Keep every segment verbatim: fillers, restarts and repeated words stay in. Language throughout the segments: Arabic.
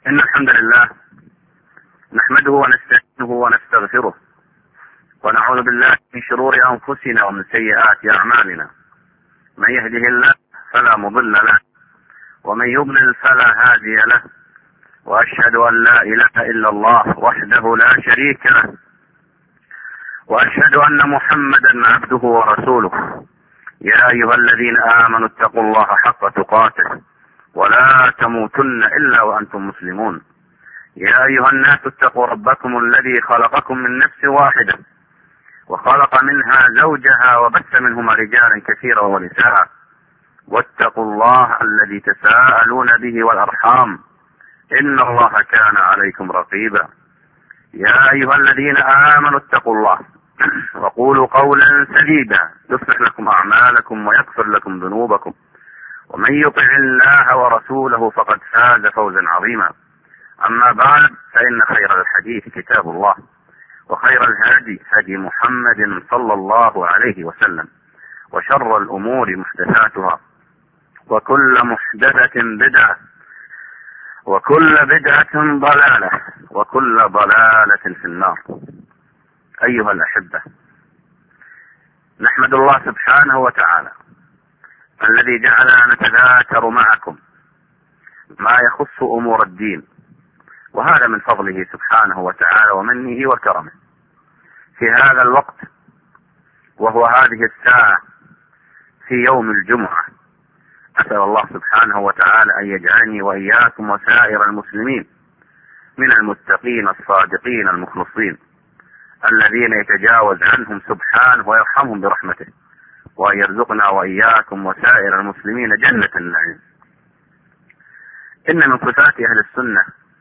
إن الحمد لله نحمده ونستعينه ونستغفره ونعوذ بالله من شرور أنفسنا ومن سيئات أعمالنا. من يهده الله فلا مضل له ومن يضلل فلا هادي له، وأشهد أن لا إله إلا الله وحده لا شريك له، وأشهد أن محمدا عبده ورسوله. يا أيها الذين آمنوا اتقوا الله حق تقاته ولا تموتن إلا وأنتم مسلمون. يا أيها الناس اتقوا ربكم الذي خلقكم من نفس واحدة وخلق منها زوجها وبث منهما رجالا كثيرا ونساء، واتقوا الله الذي تساءلون به والأرحام إن الله كان عليكم رقيبا. يا أيها الذين آمنوا اتقوا الله وقولوا قولا سديدا يصلح لكم أعمالكم ويغفر لكم ذنوبكم، ومن يطع الله ورسوله فقد فاز فوزا عظيما. أما بعد، فإن خير الحديث كتاب الله، وخير الهدي هدي محمد صلى الله عليه وسلم، وشر الأمور محدثاتها، وكل محدثة بدعة، وكل بدعة ضلالة، وكل ضلالة في النار. أيها الأحبة، نحمد الله سبحانه وتعالى الذي جعلنا نتذاكر معكم ما يخص أمور الدين، وهذا من فضله سبحانه وتعالى ومنه وكرمه في هذا الوقت، وهو هذه الساعة في يوم الجمعة. أسأل الله سبحانه وتعالى أن يجعلني وإياكم وسائر المسلمين من المتقين الصادقين المخلصين الذين يتجاوز عنهم سبحانه ويرحمهم برحمته، وأن يرزقنا وإياكم وسائر المسلمين جنة النعيم. إن من صفات أهل السنة،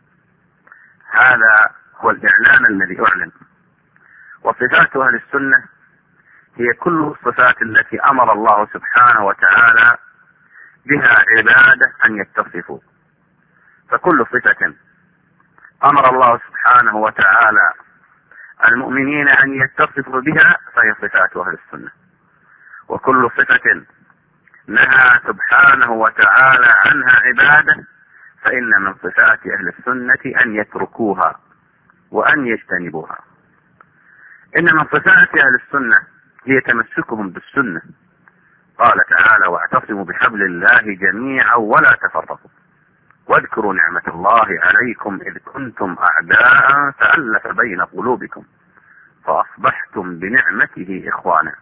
هذا هو الإعلان الذي أعلن، وصفات أهل السنة هي كل الصفات التي أمر الله سبحانه وتعالى بها عباده أن يتصفوا. فكل صفة أمر الله سبحانه وتعالى المؤمنين أن يتصفوا بها فهي صفات أهل السنة، وكل صفة نهى سبحانه وتعالى عنها عباده فإن من صفات أهل السنة أن يتركوها وأن يجتنبوها. إن من صفات أهل السنة هي تمسكهم بالسنة. قال تعالى: واعتصموا بحبل الله جميعا ولا تفرقوا واذكروا نعمة الله عليكم إذ كنتم أعداء فألف بين قلوبكم فأصبحتم بنعمته إخوانا.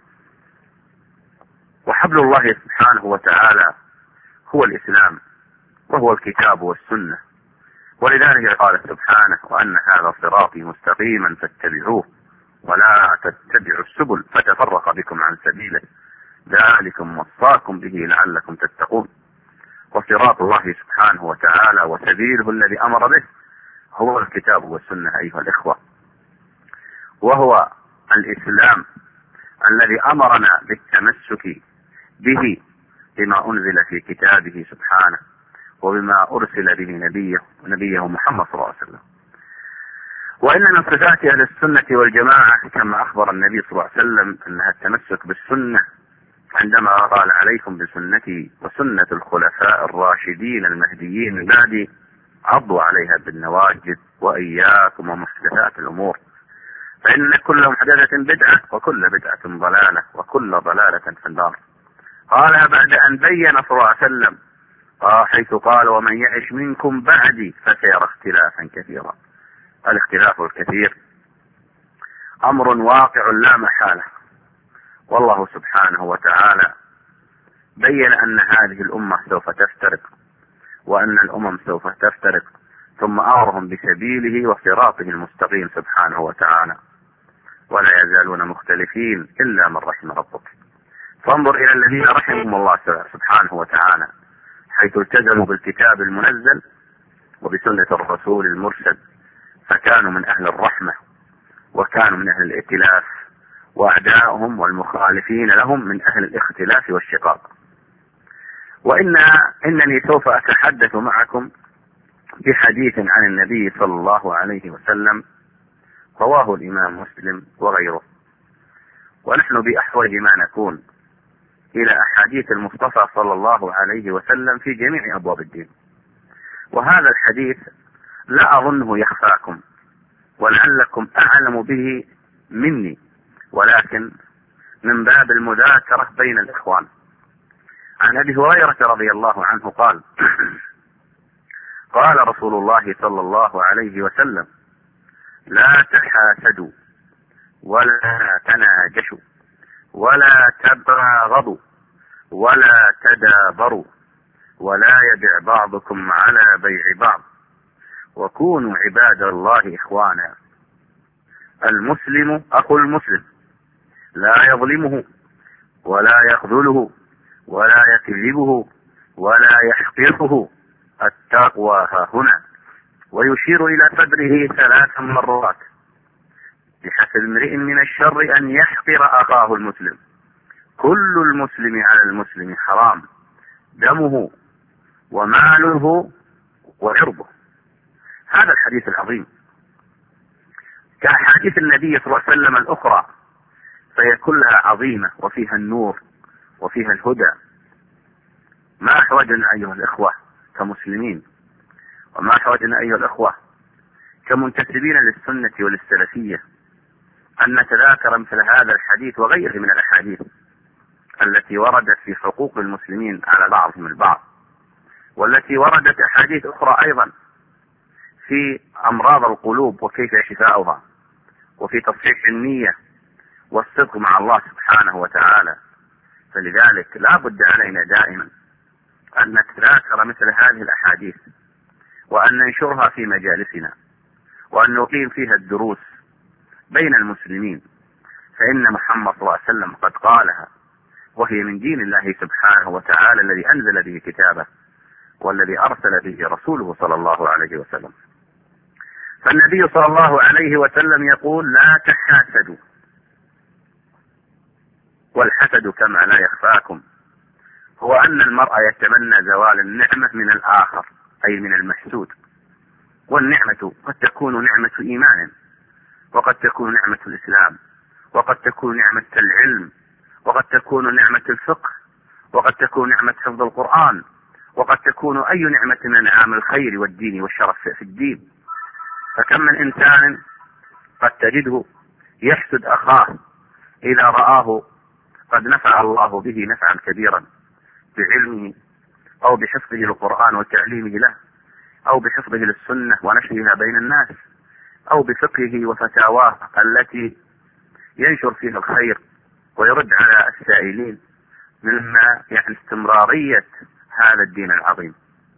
وحبل الله سبحانه وتعالى هو الإسلام، وهو الكتاب والسنة. ولذلك قال سبحانه: وأن هذا صراطي مستقيما فاتبعوه ولا تتبعوا السبل فتفرق بكم عن سبيله ذلكم وصاكم به لعلكم تتقون. وصراط الله سبحانه وتعالى وسبيله الذي أمر به هو الكتاب والسنة أيها الإخوة، وهو الإسلام الذي أمرنا بالتمسك به بما أنزل في كتابه سبحانه وبما أرسل به نبيه ونبيه محمد صلى الله عليه وسلم. وإن من صفات أهل السنة والجماعة كما أخبر النبي صلى الله عليه وسلم أنها التمسك بالسنة، عندما قال: عليكم بسنتي وسنة الخلفاء الراشدين المهديين من بعدي عضوا عليها بالنواجذ وإياكم ومحدثات الأمور فإن كل محدثة بدعة وكل بدعة ضلالة وكل ضلالة في النار. قالها بعد أن بين صلى الله عليه وسلم حيث قال: ومن يعش منكم بعدي فسيرى اختلافا كثيرا. الاختلاف الكثير أمر واقع لا محالة، والله سبحانه وتعالى بين أن هذه الأمة سوف تفترق وأن الأمم سوف تفترق، ثم أمرهم بسبيله وصراطه المستقيم سبحانه وتعالى، ولا يزالون مختلفين إلا من رحم ربك. فانظر إلى الذين رحمهم الله سبحانه وتعالى حيث التزموا بالكتاب المنزل وبسنة الرسول المرسل، فكانوا من أهل الرحمة وكانوا من أهل الائتلاف، وأعداؤهم والمخالفين لهم من أهل الاختلاف والشقاق. وإن إنني سوف أتحدث معكم بحديث عن النبي صلى الله عليه وسلم رواه الإمام مسلم وغيره، ونحن بأحوج ما نكون إلى أحاديث المصطفى صلى الله عليه وسلم في جميع أبواب الدين. وهذا الحديث لا أظنه يخفاكم ولعلكم أعلم به مني، ولكن من باب المذاكرة بين الإخوان. عن أبي هريرة رضي الله عنه قال قال رسول الله صلى الله عليه وسلم: لا تحاسدوا ولا تناجشوا ولا تباغضوا ولا تدابروا ولا يبع بعضكم على بيع بعض وكونوا عباد الله إخوانا. المسلم أخو المسلم لا يظلمه ولا يخذله ولا يكذبه ولا يحقره، التقوى ها هنا. ويشير إلى صدره ثلاث مرات: بحسب امرئ من الشر أن يحقر أخاه المسلم، كل المسلم على المسلم حرام، دمه وماله وعرضه. هذا الحديث العظيم كأحاديث النبي صلى الله عليه وسلم الأخرى، فهي كلها عظيمة وفيها النور وفيها الهدى. ما أحوجنا أيها الإخوة كمسلمين، وما أحوجنا أيها الإخوة كمنتسبين للسنة وللسلفية، أن نتذاكر مثل هذا الحديث وغيره من الأحاديث التي وردت في حقوق المسلمين على بعضهم البعض، والتي وردت أحاديث أخرى أيضا في أمراض القلوب وكيف شفاؤها، وفي تصحيح النية والصدق مع الله سبحانه وتعالى. فلذلك لا بد علينا دائما أن نتذاكر مثل هذه الأحاديث، وأن ننشرها في مجالسنا، وأن نقيم فيها الدروس بين المسلمين، فإن محمد صلى الله عليه وسلم قد قالها، وهي من دين الله سبحانه وتعالى الذي أنزل به كتابه والذي أرسل به رسوله صلى الله عليه وسلم. فالنبي صلى الله عليه وسلم يقول: لا تحاسدوا. والحسد كما لا يخفاكم هو أن المرء يتمنى زوال النعمة من الآخر، أي من المحسود. والنعمة قد تكون نعمة إيمان، وقد تكون نعمة الإسلام، وقد تكون نعمة العلم، وقد تكون نعمة الفقه، وقد تكون نعمة حفظ القرآن، وقد تكون أي نعمة من نعم الخير والدين والشرف في الدين. فكم من إنسان قد تجده يحسد أخاه إذا رآه قد نفع الله به نفعا كبيرا بعلمه، أو بحفظه للقرآن وتعليمه له، أو بحفظه للسنة ونشرها بين الناس، أو بفقهه وفتاواه التي ينشر فيها الخير ويرد على السائلين، مما يعني استمرارية هذا الدين العظيم.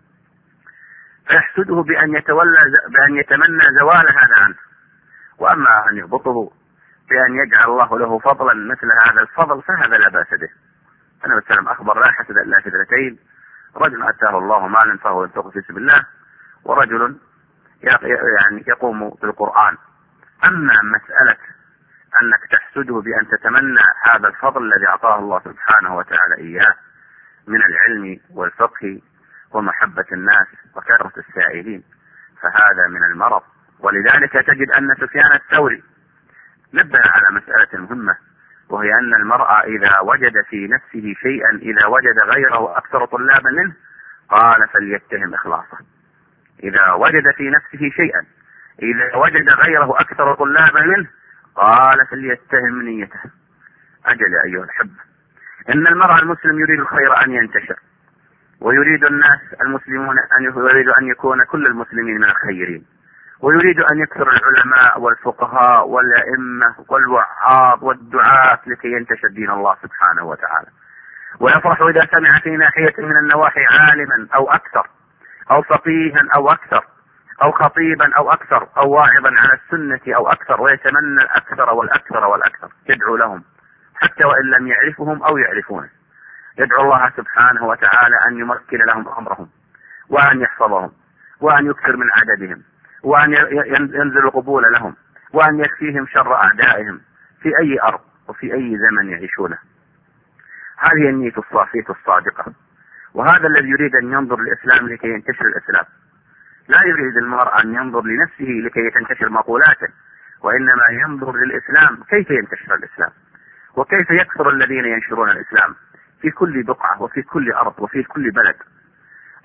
فيحسده بأن يتولى بأن يتمنى زوال هذا عنه، وأما أن يغبطه بأن يجعل الله له فضلا مثل هذا الفضل فهذا لا بأس به. النبي صلى الله عليه وسلم أخبر: لا حسد إلا في اثنتين: رجل أتاه الله مالا فهو ينفقه في سبيل الله، ورجل يعني يقوم بالقرآن. أما مسألة أنك تحسده بأن تتمنى هذا الفضل الذي أعطاه الله سبحانه وتعالى إياه من العلم والفقه ومحبة الناس وكثرة السائلين، فهذا من المرض. ولذلك تجد أن سفيان الثوري نبه على مسألة مهمة، وهي أن المرء إذا وجد في نفسه شيئا إذا وجد غيره أكثر طلابا منه قال فليتهم إخلاصه. إذا وجد في نفسه شيئا إذا وجد غيره أكثر طلابا منه قال فليتهم نيته. أجل أيها الحب، إن المرء المسلم يريد الخير أن ينتشر، ويريد الناس المسلمون أن يريد أن يكون كل المسلمين من الخيرين، ويريد أن يكثر العلماء والفقهاء والأئمة والوعاظ والدعاة لكي ينتشر دين الله سبحانه وتعالى. ويفرح إذا سمع في ناحية من النواحي عالما أو أكثر، أو فقيها أو أكثر، أو خطيبا أو أكثر، أو واعظا على السنة أو أكثر، ويتمنى الأكثر والأكثر والأكثر. يدعو لهم حتى وإن لم يعرفهم أو يعرفونه، يدعو الله سبحانه وتعالى أن يمكن لهم أمرهم، وأن يحفظهم، وأن يكثر من عددهم، وأن ينزل قبول لهم، وأن يكفيهم شر أعدائهم في أي أرض وفي أي زمن يعيشونه. هذه النية الصافية الصادقة، وهذا الذي يريد أن ينظر للإسلام لكي ينتشر الإسلام. لا يريد المرء أن ينظر لنفسه لكي تنتشر مقولاته، وإنما ينظر للإسلام كيف ينتشر الإسلام، وكيف يكثر الذين ينشرون الإسلام في كل بقعة وفي كل أرض وفي كل بلد.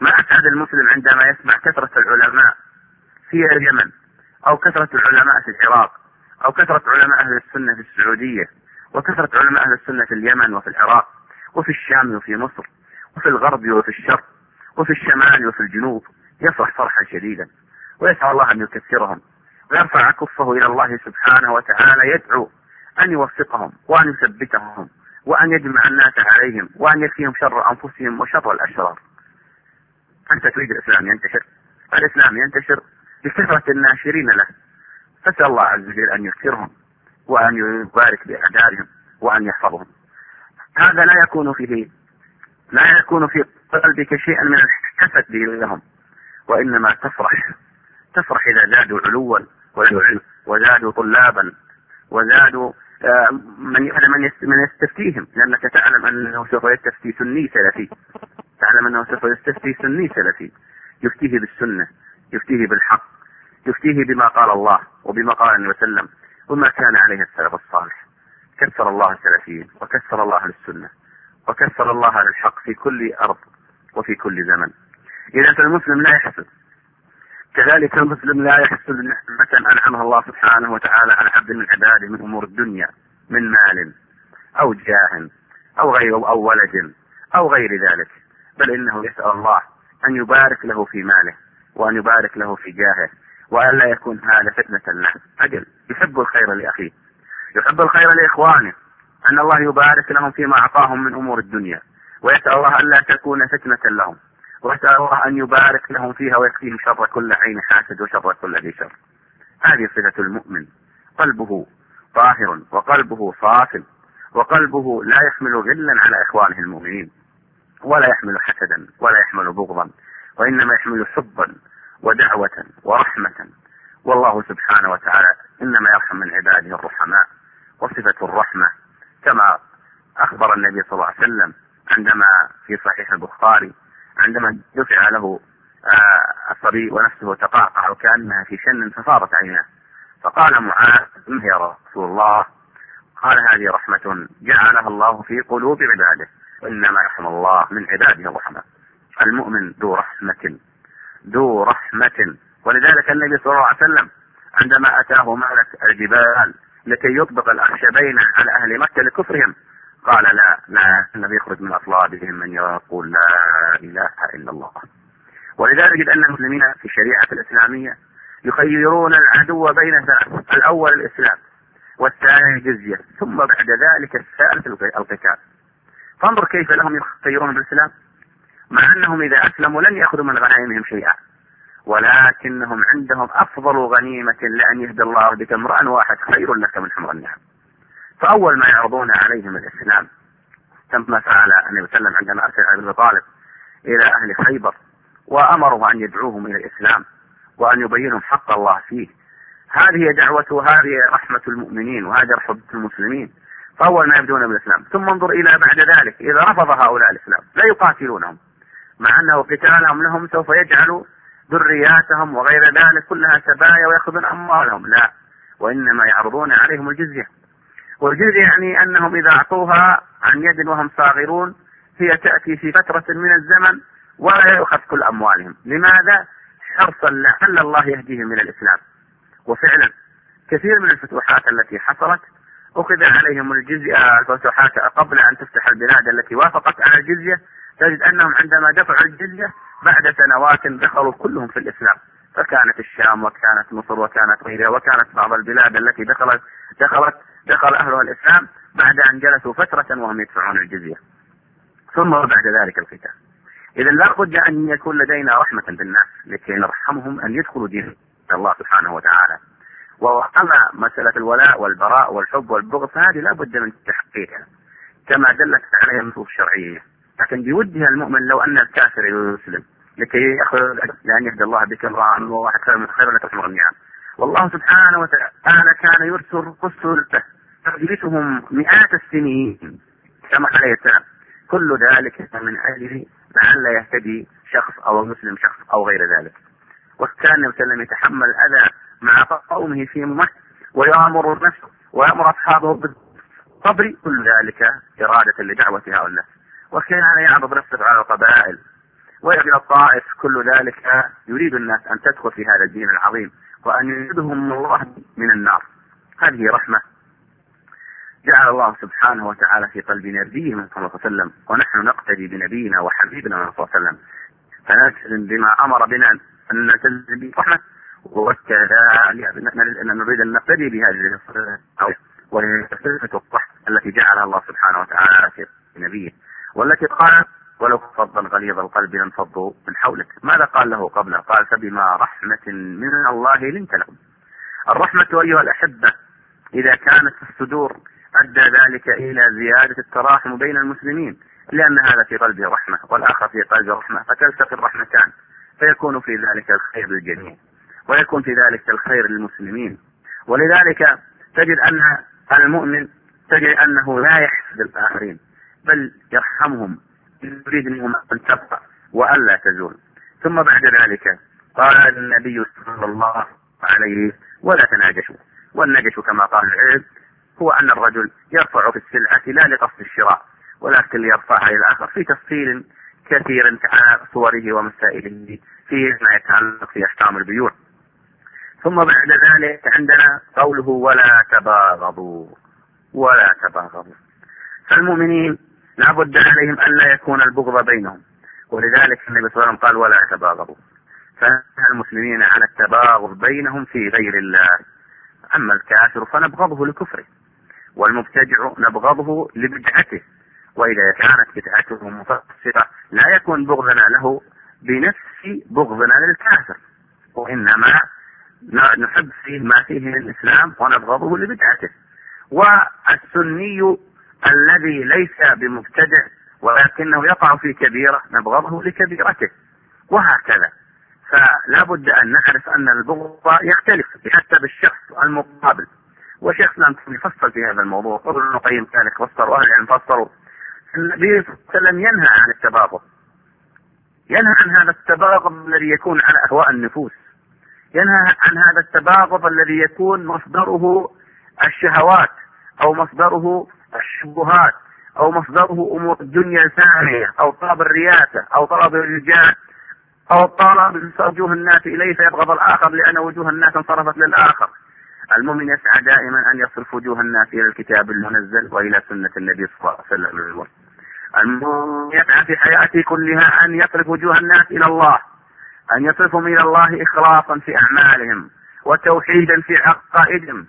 ما أسعد المسلم عندما يسمع كثرة العلماء في اليمن، أو كثرة العلماء في العراق، أو كثرة علماء أهل السنة في السعودية، وكثرة علماء أهل السنة في اليمن وفي العراق وفي الشام وفي مصر وفي الغرب وفي الشرق وفي الشمال وفي الجنوب. يفرح فرحا شديدا ويسعى الله أن يكثرهم ويرفع كفه إلى الله سبحانه وتعالى، يدعو أن يوفقهم وأن يثبتهم وأن يجمع الناس عليهم وأن يكفيهم شر أنفسهم وشر الأشرار. أنت تريد الإسلام ينتشر، الإسلام ينتشر بكثرة الناشرين له، فسأل الله عز وجل أن يكثرهم وأن يبارك بأعدادهم وأن يحفظهم. هذا لا يكون فيه لا يكون في قلبك شيئا من الحسد لهم، وإنما تفرح تفرح إذا زادوا علوا وزادوا طلابا وزادوا من من يستفتيهم، لأنك تعلم أنه سوف يستفتي سني سلفي، تعلم أنه سوف يستفتي سني سلفي يفتيه بالسنة، يفتيه بالحق، يفتيه بما قال الله وبما قال النبي صلى الله عليه وسلم وما كان عليه السلف الصالح. كثر الله السلفيين وكثر الله للسنة وكثر الله للحق في كل أرض وفي كل زمن. إذا فالمسلم لا يحسد، كذلك المسلم لا يحسد نعمة أنعمها الله سبحانه وتعالى على عبد من عباده من أمور الدنيا، من مال أو جاه أو غير أو ولد أو غير ذلك، بل إنه يسأل الله أن يبارك له في ماله وأن يبارك له في جاهه، وأن لا يكون هذا فتنة له. أجل يحب الخير لأخيه، يحب الخير لإخوانه، أن الله يبارك لهم فيما أعطاهم من أمور الدنيا، ويسأل الله أن لا تكون فتنة لهم، ويسأل الله أن يبارك لهم فيها ويكفيهم شر كل عين حاسد وشر كل ذي شر. هذه صفة المؤمن، قلبه طاهر وقلبه صاف وقلبه لا يحمل غلا على إخوانه المؤمنين، ولا يحمل حسدا ولا يحمل بغضا، وإنما يحمل حبا ودعوة ورحمة. والله سبحانه وتعالى إنما يرحم من عباده الرحماء. وصفة الرحمة كما أخبر النبي صلى الله عليه وسلم عندما في صحيح البخاري عندما دفع له الصبي ونفسه تقعقع وكأنها في شن فصارت عيناه، فقال معاذ ما يا رسول الله؟ قال هذه رحمة جعلها الله في قلوب عباده، وإنما يرحم الله من عباده الرحماء. المؤمن ذو رحمة ذو رحمة. ولذلك النبي صلى الله عليه وسلم عندما أتاه مالك الجبال لكي يطبق الأخشبين على أهل مكة لكفرهم قال لا لا الذي يخرج من أصلابهم من يقول لا إله إلا الله. ولذلك أن المسلمين في الشريعة الإسلامية يخيرون العدو بين ثلاث: الأول الإسلام، والثاني الجزية، ثم بعد ذلك الثالث القتال. فانظر كيف لهم يخيرون بالإسلام، مع أنهم إذا أسلموا لن يأخذوا من غنائمهم شيئا، ولكنهم عندهم أفضل غنيمة لأن يهدي الله بك امرأ واحد خير لك من حمر النعم. فأول ما يعرضون عليهم الإسلام، كما فعل النبي صلى الله عليه وسلم عندما أرسل علي بن أبي طالب إلى أهل خيبر وأمره أن يدعوهم إلى الإسلام وأن يبينهم حق الله فيه. هذه دعوته وهذه رحمة المؤمنين وهذه رحمة المسلمين. فأول ما يبدون بالإسلام، ثم انظر إلى بعد ذلك إذا رفض هؤلاء الإسلام لا يقاتلونهم، مع أنه قتالهم لهم سوف يجعل ذرياتهم وغير ذلك كلها سبايا ويأخذون أموالهم، لا، وإنما يعرضون عليهم الجزية. والجزية يعني أنهم إذا أعطوها عن يد وهم صاغرون هي تأتي في فترة من الزمن ولا يأخذ كل أموالهم. لماذا؟ حرصا لعل الله يهديهم إلى الإسلام. وفعلا كثير من الفتوحات التي حصلت أخذ عليهم الجزية، الفتوحات قبل أن تفتح البلاد التي وافقت على الجزية، تجد أنهم عندما دفعوا الجزية بعد سنوات دخلوا كلهم في الإسلام، فكانت الشام وكانت مصر وكانت غيرها وكانت بعض البلاد التي دخلت دخلت دخل أهلها الإسلام بعد أن جلسوا فترة وهم يدفعون الجزية، ثم بعد ذلك القتال. إذا لا بد أن يكون لدينا رحمة بالناس لكي نرحمهم أن يدخلوا دين الله سبحانه وتعالى. وأما مسألة الولاء والبراء والحب والبغض فهذه لا بد من تحقيقها كما دلت عليها النصوص الشرعية، لكن بودها المؤمن لو أن الكافر يسلم لكي يأخذ لأن يهدي الله بك امرأ وواحد خير من خير لك تحمر النعم. والله سبحانه وتعالى كان يرسل رسله تجلسهم مئات السنين كما عليه السلام، كل ذلك من أجل لعل يهتدي شخص أو مسلم شخص أو غير ذلك. وكان النبي صلى الله عليه وسلم يتحمل الأذى مع قومه في مكة ويأمر نفسه ويأمر أصحابه بالصبر، كل ذلك إرادة لدعوة هؤلاء. وكان يعرض نفسه على القبائل ويبقى الطائف، كل ذلك يريد الناس أن تدخل في هذا الدين العظيم وأن يريدهم الله من النار. هذه رحمة جعل الله سبحانه وتعالى في قلب نبيه صلى الله عليه وسلم، ونحن نقتدي بنبينا وحبيبنا صلى الله عليه وسلم، فنلتزم بما أمر بنا أن نلتزم به رحمة، وكذلك نريد أن نقتدي بهذه الصفة وهي صفة الرحمة التي جعلها الله سبحانه وتعالى في نبيه، والتي قال ولو فضل غليظ القلب لانفضوا من حولك. ماذا قال له قبله؟ قال فبما رحمة من الله لنت لهم. الرحمة أيها الأحبة إذا كانت في الصدور أدى ذلك إلى زيادة التراحم بين المسلمين، لأن هذا في قلبه رحمة والآخر في قلبه رحمة، فتلتقي الرحمتان فيكون في ذلك الخير للجميع ويكون في ذلك الخير للمسلمين. ولذلك تجد أن المؤمن تجد أنه لا يحسد الآخرين بل يرحمهم، يريد منهم أن تبقى وألا تزول. ثم بعد ذلك قال النبي صلى الله عليه ولا تناجشوا، والنجش كما قال العلم هو أن الرجل يرفع في السلعة لا لقصد الشراء ولكن ليرفعها إلى الآخر في تفصيل كثير على صوره ومسائله فيه ما يتعلق في أحكام البيوع. ثم بعد ذلك عندنا قوله ولا تباغضوا ولا تباغضوا. فالمؤمنين لابد عليهم أن لا يكون البغض بينهم، ولذلك النبي صلى الله عليه وسلم قال ولا تباغضوا، فنهى المسلمين على التباغض بينهم في غير الله. أما الكافر فنبغضه لكفره، والمبتدع نبغضه لبدعته، وإذا كانت بدعته مفسرة لا يكون بغضنا له بنفس بغضنا للكافر، وإنما نحب فيه ما فيه من الإسلام ونبغضه لبدعته. والسني الذي ليس بمبتدع ولكنه يقع في كبيرة نبغضه لكبيرته، وهكذا. فلا بد أن نعرف أن البغض يختلف حتى بالشخص المقابل، وشيخ الإسلام يفصل في هذا الموضوع، قبل ابن القيم كذلك فسر وأهل العلم فسروا. النبي صلى الله عليه وسلم ينهى عن التباغض، ينهى عن هذا التباغض الذي يكون على أهواء النفوس، ينهى عن هذا التباغض الذي يكون مصدره الشهوات أو مصدره الشبهات أو مصدره أمور الدنيا الثانية أو طلب الرياسة أو طلب الرجال أو طلب وجوه الناس إليه فيبغض الآخر لأن وجوه الناس انصرفت للآخر. المؤمن يسعى دائما أن يصرف وجوه الناس إلى الكتاب المنزل وإلى سنة النبي صلى الله عليه وسلم. المؤمن يسعى في حياته كلها أن يصرف وجوه الناس إلى الله، أن يصرفهم إلى الله إخلاصا في أعمالهم وتوحيدا في عقائدهم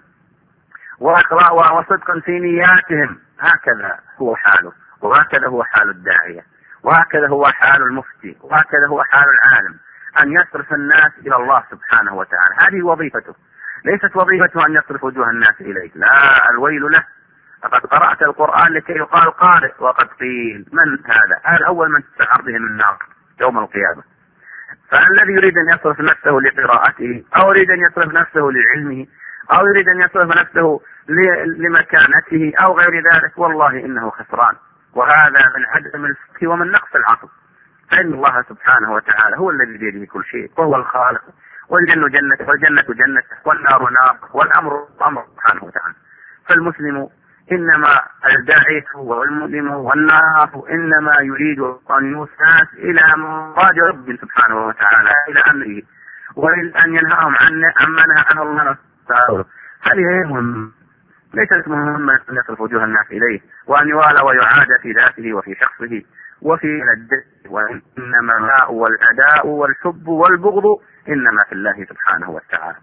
وصدقا في نياتهم. هكذا هو حاله، وهكذا هو حال الداعية، وهكذا هو حال المفتي، وهكذا هو حال العالم، أن يصرف الناس إلى الله سبحانه وتعالى. هذه وظيفته، ليست وظيفته أن يصرف وجوه الناس إليه، لا، الويل له. لقد قرأت القرآن لكي يقال قارئ وقد قيل من هذا؟ هذا أول من تسعر به من النار يوم القيامة. فالذي يريد أن يصرف نفسه لقراءته أو يريد أن يصرف نفسه لعلمه أو يريد أن يصرف نفسه لمكانته أو غير ذلك، والله إنه خسران، وهذا من عدم الفقه ومن نقص العقل. فإن الله سبحانه وتعالى هو الذي بيده كل شيء، وهو الخالق، والجنة جنة والجنة جنة والنار نار، والأمر أمر سبحانه وتعالى. فالمسلم إنما الداعية والمؤمن والنار إنما يريد أن يوصل إلى مراد رب سبحانه وتعالى، إلى أمره، وإلى أن ينهاهم عن عما نهى عن الله تعالى. هذه مهمة، ليست مهمة أن يصرف وجوه الناس إليه وأن يوالى ويعاد في ذاته وفي شخصه وفي الدين، وإنما الماء والأداء والحب والبغض إنما في الله سبحانه وتعالى.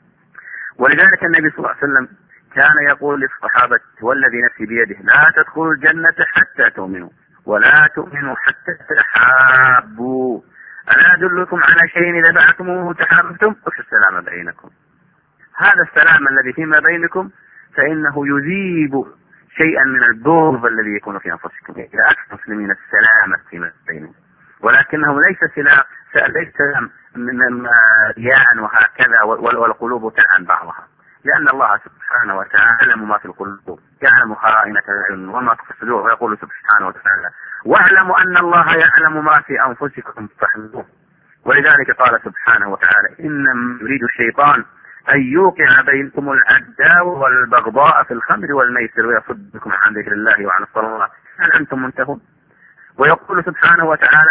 ولذلك النبي صلى الله عليه وسلم كان يقول للصحابة والذي نفسي بيده لا تدخلوا الجنة حتى تؤمنوا ولا تؤمنوا حتى تحابوا، ألا أدلكم على شيء إذا بعتموه تحاببتم؟ افشوا السلام بينكم. هذا السلام الذي فيما بينكم فإنه يذيب شيئا من البغض الذي يكون في أنفسكم. إذا أكثر المسلمين السلام فيما بينهم، ولكنه ليس سلام ليس من رياء وهكذا والقلوب تعن بعضها، لأن الله سبحانه وتعالى يعلم ما في القلوب، يعلم خائنة الأعين وما في الصدور، ويقول سبحانه وتعالى واعلموا أن الله يعلم ما في أنفسكم فاحذروه. ولذلك قال سبحانه وتعالى إنما يريد الشيطان أن يوقع بينكم العداوة والبغضاء في الخمر والميسر ويصدكم عن ذكر الله وعن الصلاة هل أنتم منتهون؟ ويقول سبحانه وتعالى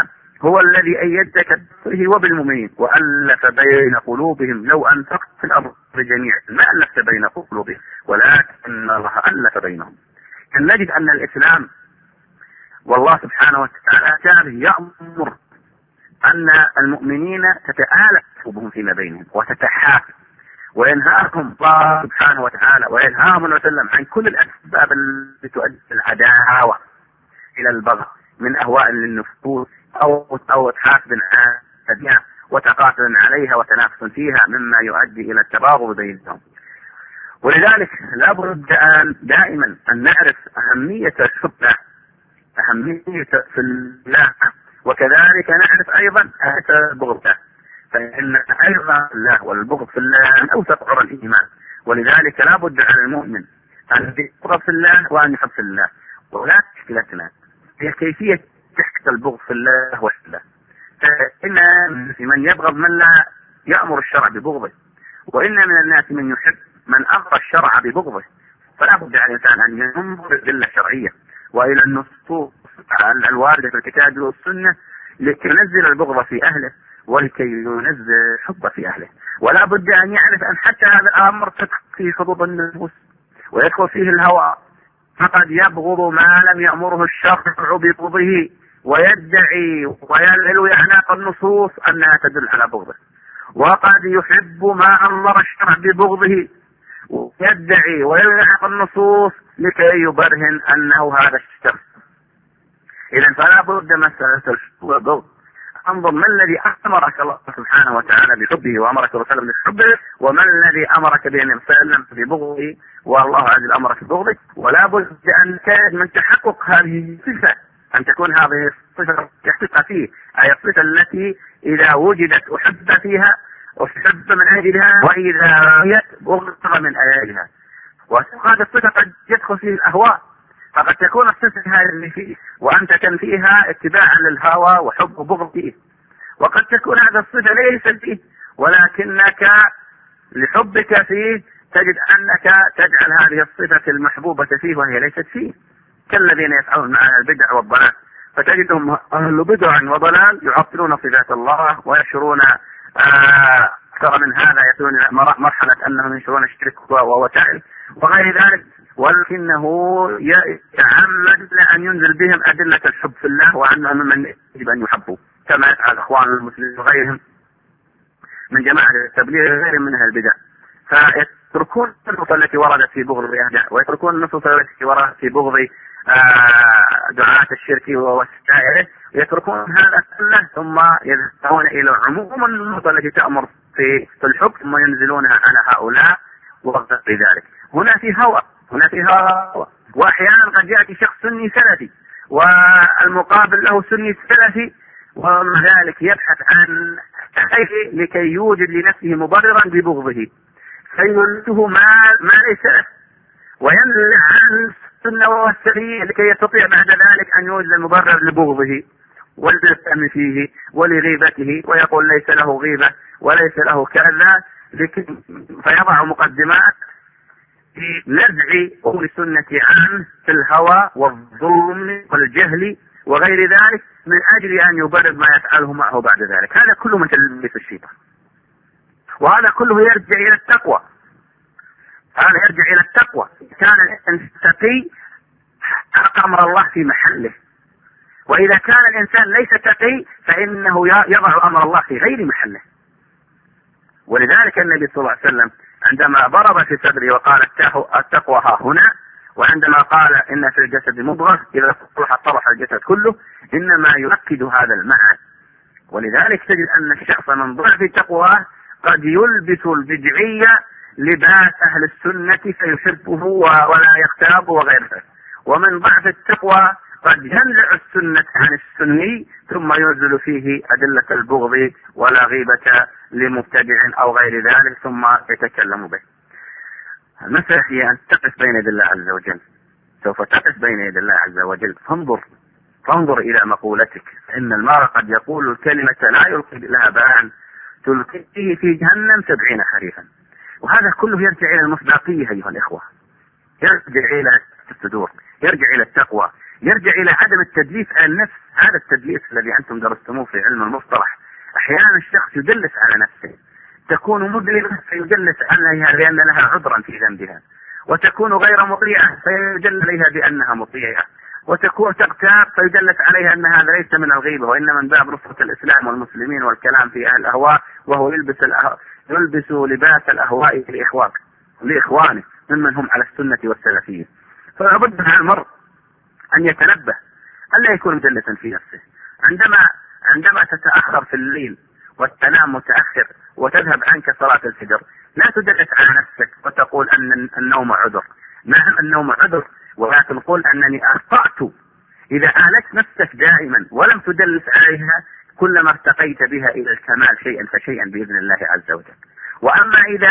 هو الذي أيدك به وبالمؤمنين وألف بين قلوبهم لو أنفقت في الأرض جميعا ما ألفت بين قلوبهم ولكن الله ألف بينهم. نجد أن الإسلام والله سبحانه وتعالى كان يأمر أن المؤمنين تتآلف قلوبهم فيما بينهم وتتحاف، وينهاهم الله سبحانه وتعالى وينهاهم النبي صلى الله عليه وسلم عن كل الأسباب التي تؤدي العداوة إلى البغض من أهواء للنفوس أو أو تحاسب عليها وتقاتل عليها وتنافس فيها مما يؤدي إلى التباغض بينهم. ولذلك لا بد أن دائما أن نعرف أهمية الحب، أهمية في الله، وكذلك نعرف أيضا أهمية البغض، فإن أيضا الله والبغض في الله من أوثق عرى الإيمان. ولذلك لا بد على المؤمن أن يبغض في الله وأن يحب في الله. ولا مشكلتنا هي كيفية تحت البغض في الله وحده، فإن من يبغض من لا يأمر الشرع ببغضه، وإن من الناس من يحب من أمر الشرع ببغضه. فلا بد على الإنسان أن ينظر للأدلة الشرعية وإلى النصوص الواردة في الكتاب والسنة لكي ينزل البغض في أهله ولكي ينزل الحب في أهله. ولا بد أن يعرف أن حتى هذا الأمر تدخل في حدود النفوس ويدخل فيه الهوى، فقد يبغض ما لم يأمره الشرع ببغضه ويدعي ويلعل أعناق النصوص أنها تدل على بغضه، وقد يحب ما أمر الشرع ببغضه ويدعي ويلعق النصوص لكي يبرهن أنه هذا الشخص. إذن فلا بد مسألة الحب والبغض. انظر ما الذي أمرك الله سبحانه وتعالى بحبه وأمرك رسوله بحبه، وما الذي أمرك به النبي صلى الله عليه وسلم ببغضه، والله عز وجل أمرك ببغضه. ولا بد أن تجد من تحقق هذه الصفة أن تكون هذه الصفة تحقق فيه، أي الصفة التي إذا وجدت أحب فيها أحب من أجلها وإذا رأيت بغض من أجلها. وهذه الصفة قد يدخل فيه الأهواء، فقد تكون الصفة هذه فيه وأنت كان فيها اتباعا للهوى وحب وبغض فيه، وقد تكون هذا الصفة ليست فيه ولكنك لحبك فيه تجد أنك تجعل هذه الصفة المحبوبة فيه وهي ليست فيه، كالذين يسعون مع البدع والضلال، فتجدهم أهل بدع وضلال يعطلون صفات الله ويشرون أكثر من هذا، يصلون مرحلة أنهم ينشرون الشرك ووسائل وغير ذلك، ولكنه يتعمد أن ينزل بهم أدلة الحب في الله وأنهم من يجب أن يحبوا، كما يفعل أخوان المسلمين وغيرهم من جماعة التبليغ غير من أهل البدع، فيتركون النصوص التي وردت في بغض الأهداء ويتركون النصوص التي وردت في بغض دعاة الشرك ووسائله، يتركون هذا كله ثم يذهبون إلى عموم النصوص التي تأمر في الحب ثم ينزلونها على هؤلاء وغير ذلك. هنا في هوى، هنا في هوى، وأحيانا قد يأتي شخص سني سلفي والمقابل له سني سلفي ومع ذلك يبحث عن شيء لكي يوجد لنفسه مبررا ببغضه فيولده ما ما ليس له وينزل عن السنة والسرية لكي يستطيع بعد ذلك أن يوجد المبرر لبغضه والتهم فيه ولغيبته ويقول ليس له غيبة وليس له كذا، فيضع مقدمات في نزع أهل السنة عنه في الهوى والظلم والجهل وغير ذلك من أجل أن يبرر ما يفعله معه بعد ذلك. هذا كله من تلبيس الشيطان، وهذا كله يرجع إلى التقوى. هذا يرجع إلى التقوى. كان الإنسان تقي حق أمر الله في محله، وإذا كان الإنسان ليس تقي فإنه يضع أمر الله في غير محله. ولذلك النبي صلى الله عليه وسلم عندما ضرب في صدره وقال التقوى ها هنا، وعندما قال إن في الجسد مضغة إذا صلح طرح الجسد كله، إنما يؤكد هذا المعنى. ولذلك تجد أن الشخص من ضعف تقواه قد يلبس البدعية لباس أهل السنة فيحبه ولا يغتاب وغير ذلك، ومن ضعف التقوى قد ينزع السنة عن السني ثم ينزل فيه أدلة البغض ولا غيبة لمبتدع أو غير ذلك ثم يتكلم به. المسألة هي أن تقف بين يد الله عز وجل، سوف تقف بين يد الله عز وجل فانظر فانظر إلى مقولتك، إن المرء قد يقول الكلمة لا يلقي لها بالا تلقيه في جهنم سبعين حريفا. وهذا كله يرجع إلى المصداقية أيها الإخوة، يرجع إلى الصدور، يرجع إلى التقوى، يرجع إلى عدم التدليس على النفس. هذا التدليس الذي أنتم درستموه في علم المصطلح، أحيانا الشخص يدلس على نفسه، تكون مدلسة فيدلس عليها لأن لها عذرا في ذنبها، وتكون غير مطيعة فيدل عليها بأنها مطيعة، وتكون تغتاب فيدلس عليها أن هذا ليس من الغيبة وإنما من باب نصرة الإسلام والمسلمين والكلام في أهل الأهواء، وهو يلبس الأه... يلبس لباس الأهواء لإخوانه لإخوانه ممن هم على السنة والسلفية. فلا بد على المرء أن يتنبه ألا يكون مدلسا في نفسه. عندما عندما تتأخر في الليل وتنام متأخر وتذهب عنك صلاة الفجر، لا تدلس على نفسك وتقول أن النوم عذر. نعم النوم عذر، ولكن قل أنني أخطأت. إذا آلت نفسك دائما ولم تدلس عليها، كلما ارتقيت بها إلى الكمال شيئا فشيئا بإذن الله عز وجل. وأما إذا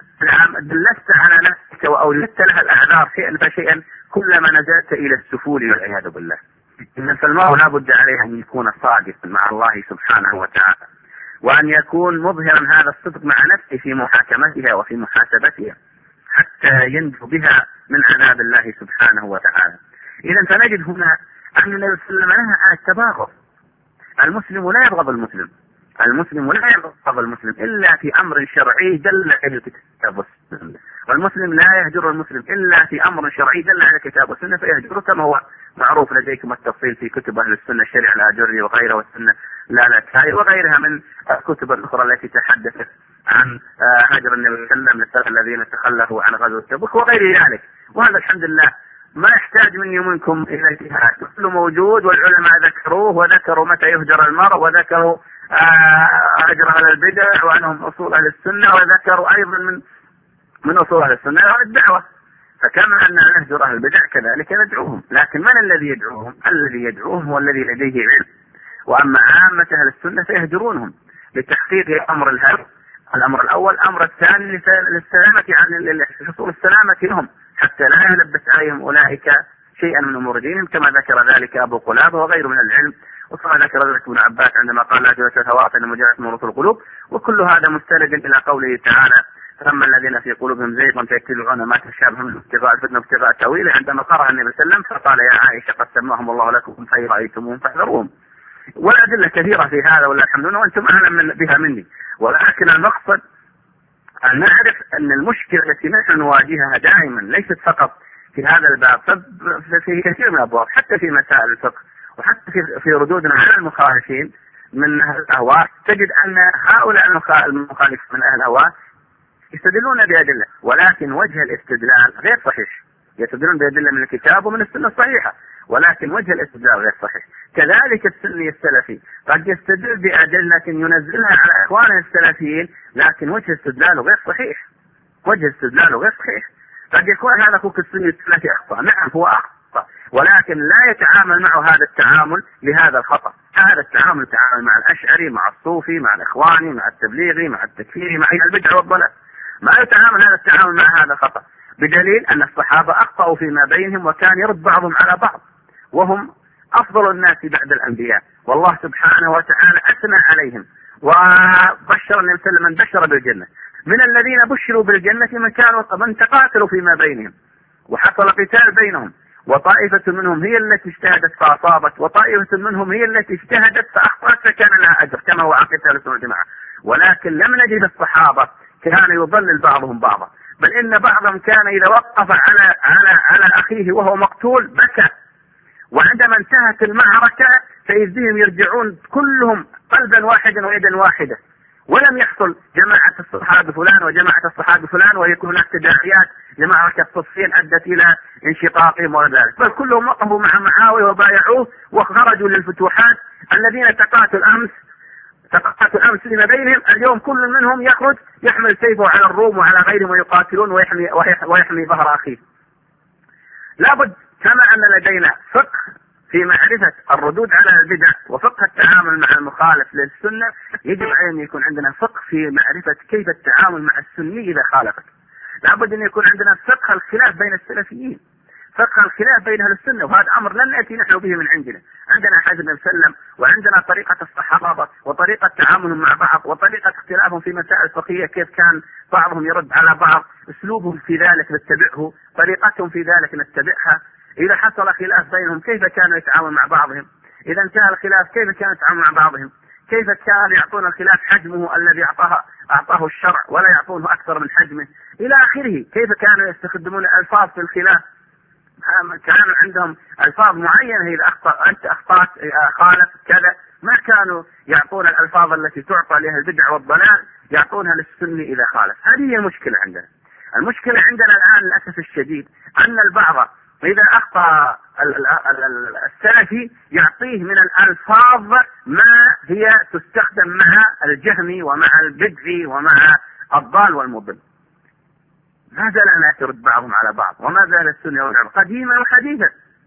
دلست على نفسك وأولدت لها الأعذار شيئا فشيئا، كلما نزلت إلى السفول والعياذ بالله. إن فالمرء لا بد عليه أن يكون صادقا مع الله سبحانه وتعالى، وأن يكون مظهرا هذا الصدق مع نفسه في محاكمتها وفي محاسبتها حتى ينجو بها من عذاب الله سبحانه وتعالى. إذا فنجد هنا أن النبي صلى الله عليه وسلم نهى عن التباغض. المسلم لا يبغض المسلم، المسلم لا يبغض المسلم إلا في أمر شرعي دل على الكتاب والسنة، والمسلم لا يهجر المسلم إلا في أمر شرعي دل على الكتاب والسنة فيهجره، كما هو معروف لديكم التفصيل في كتب أهل السنة، الشريعة الآجري وغيرها، والسنة لا لا كاي وغيرها من الكتب الأخرى التي تحدثت عن هجر النبي صلى الله عليه وسلم الذين تخلفوا عن غزوة تبوك وغير ذلك. وهذا الحمد لله ما يحتاج مني ومنكم إلى اجتهاد، كله موجود والعلماء ذكروه وذكروا متى يهجر المرء، وذكروا هجر أهل البدع وأنهم أصول أهل السنة، وذكروا أيضا من من أصول أهل السنة الدعوة. فكما أن نهجر أهل البدع كذلك ندعوهم، لكن من الذي يدعوهم؟ الذي يدعوهم هو الذي لديه علم. وأما عامة أهل السنة فيهجرونهم لتحقيق أمر الهجر، الأمر الأول. الأمر الثاني للسلامة عن حصول السلامة لهم حتى لا يلبس عليهم أولئك شيئا من أمور دينهم، كما ذكر ذلك أبو قلابة وغيره من العلم، وكما ذكر ذلك ابن عباس عندما قال لا جلسة هواء إنما جاءت مرة القلوب. وكل هذا مستند إلى قوله تعالى فأما الذين في قلوبهم زيغ فيتبعون ما تشابه منه ابتغاء الفتنة وابتغاء تأويله، عندما قرأ النبي صلى الله عليه وسلم فقال يا عائشة قد سماهم الله لكم فإن رأيتموهم فاحذروهم. والأدلة كثيرة في هذا ولا الحمد لله وأنتم أعلم من بها مني، ولكن المقصد أن نعرف أن المشكلة التي نحن نواجهها دائما ليست فقط في هذا الباب، في كثير من الأبواب، حتى في مسائل الفقه وحتى في في ردودنا على المخالفين من أهل الأهواء، تجد أن هؤلاء المخالفين من أهل الأهواء يستدلون بأدلة، ولكن وجه الاستدلال غير صحيح. يستدلون بأدلة من الكتاب ومن السنة الصحيحة، ولكن وجه الاستدلال غير صحيح. كذلك السني السلفي قد يستدل بأدلة ينزلها على إخوانه السلفيين، لكن وجه استدلاله غير صحيح، وجه استدلاله غير صحيح. قد يكون هذا أخوك السني السلفي أخطأ، نعم هو أخطأ، ولكن لا يتعامل معه هذا التعامل لهذا الخطأ. هذا التعامل يتعامل مع الأشعري، مع الصوفي، مع الإخواني، مع التبليغي، مع التكفيري، مع البدع والضلال. ما يتعامل هذا التعامل مع هذا الخطأ، بدليل أن الصحابة أخطأوا فيما بينهم وكان يرد بعضهم على بعض، وهم أفضل الناس بعد الأنبياء، والله سبحانه وتعالى أثنى عليهم وبشر النبي صلى الله عليه وسلم من بشر بالجنة. من الذين بشروا بالجنة من كانوا من تقاتلوا فيما بينهم وحصل قتال بينهم، وطائفة منهم هي التي اجتهدت فأصابت، وطائفة منهم هي التي اجتهدت فأخطأت فكان لها أجر، كما هو عقيدة أهل السنة والجماعة. ولكن لم نجد الصحابة كان يضلل بعضهم بعضا، بل إن بعضهم كان إذا وقف على على على أخيه وهو مقتول بكى، وعندما انتهت المعركة فإذ بهم يرجعون كلهم قلبا واحدا ويدا واحدة، ولم يحصل جماعة الصحابة فلان وجماعة الصحابة فلان ويكون هناك تداعيات لمعركة صفين أدت إلى انشقاقهم وذلك، بل كلهم وقفوا مع معاوية وبايعوه وخرجوا للفتوحات. الذين تقاتلوا أمس تقاتلوا أمس فيما بينهم، اليوم كل منهم يخرج يحمل سيفه على الروم وعلى غيرهم ويقاتلون ويحمي, ويحمي ظهر أخيه. لابد كما أن لدينا فقه في معرفة الردود على البدع وفقه التعامل مع المخالف للسنة، يجب أن يكون عندنا فقه في معرفة كيف التعامل مع السني إذا خالفت. لابد أن يكون عندنا فقه الخلاف بين السلفيين، فقه الخلاف بين أهل السنة، وهذا أمر لن نأتي نحن به من عندنا. عندنا حديث النبي صلى الله عليه وسلم، وعندنا طريقة الصحابة وطريقة تعاملهم مع بعض وطريقة اختلافهم في مسائل فقهية، كيف كان بعضهم يرد على بعض، أسلوبهم في ذلك نتبعه، طريقتهم في ذلك نتبعها. إذا حصل خلاف بينهم كيف كانوا يتعاونون مع بعضهم؟ إذا انتهى الخلاف كيف كانوا يتعاونون مع بعضهم؟ كيف كانوا يعطون الخلاف حجمه الذي أعطاه أعطاه الشرع ولا يعطونه أكثر من حجمه إلى آخره؟ كيف كانوا يستخدمون الألفاظ في الخلاف؟ كانوا عندهم ألفاظ معينة، إذا أخطأ أنت أخطأت خالف كذا، ما كانوا يعطون الألفاظ التي تعطى لها البدع والضلال يعطونها للسني إذا خالف. هذه هي المشكلة عندنا. المشكلة عندنا الآن للأسف الشديد أن البعض إذا أخطأ السلفي يعطيه من الألفاظ ما هي تستخدم مع الجهمي ومع البدعي ومع الضال والمضل. ما زال الناس يرد بعضهم على بعض، وما زال السنة والعلم قديما وحديثا.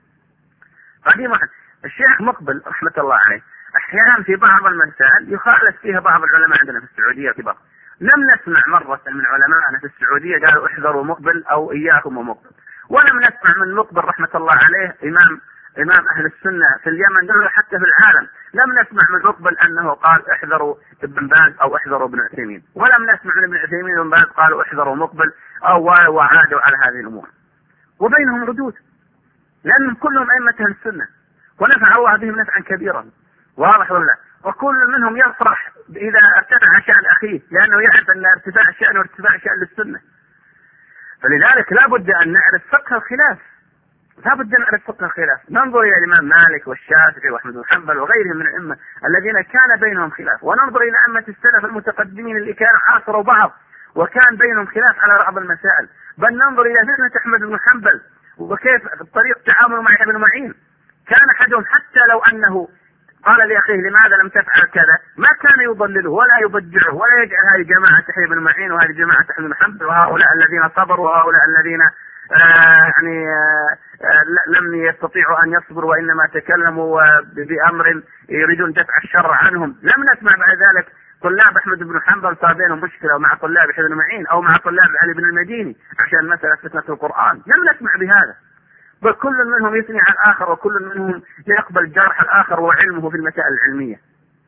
قديما الشيخ مقبل رحمة الله عليه أحيانا في بعض المسائل يخالف فيها بعض العلماء عندنا في السعودية كبار. لم نسمع مرة من علماءنا في السعودية قالوا احذروا مقبل أو إياكم ومقبل، ولم نسمع من مقبل رحمة الله عليه إمام إمام أهل السنة في اليمن قالوا حتى في العالم. لم نسمع من مقبل أنه قال احذروا ابن باز أو احذروا ابن عثيمين، ولم نسمع من ابن عثيمين وابن باز قالوا احذروا مقبل أو وعادوا على هذه الأمور. وبينهم ردود لأنهم كلهم أئمة أهل السنة ونفع الله بهم نفعا كبيرا، واضح ولا؟ وكل منهم يفرح إذا ارتفع شأن أخيه لأنه يعرف أن ارتفاع الشأن وارتفاع شأن للسنة. فلذلك لا بد أن نعرف فقه الخلاف، لا بد أن نعرف فقه الخلاف. ننظر إلى الإمام مالك والشافعي وأحمد بن حنبل وغيرهم من الأئمة الذين كان بينهم خلاف، وننظر إلى أئمة السلف المتقدمين اللي كانوا عاصروا بعض وكان بينهم خلاف على بعض المسائل. بل ننظر إلى فتنة أحمد بن حنبل وكيف طريق تعامله مع ابن معين. كان أحدهم حتى لو أنه قال لأخيه لماذا لم تفعل كذا ما كان يضلله ولا يضجعه ولا يجعل هذه جماعة تحيي ابن معين وهذه جماعة أحمد بن حنبل وهؤلاء الذين صبروا وهؤلاء الذين آه يعني آه آه لم يستطيعوا أن يصبروا وإنما تكلموا بأمر يريدون دفع الشر عنهم. لم نسمع بعد ذلك طلاب أحمد بن حنبل صار بينهم مشكلة مع طلاب ابن معين أو مع طلاب علي بن المديني عشان مسألة فتنة القرآن. لم نسمع بهذا، بل كل منهم يثني على الآخر وكل منهم يقبل جرح الآخر وعلمه في المسائل العلمية.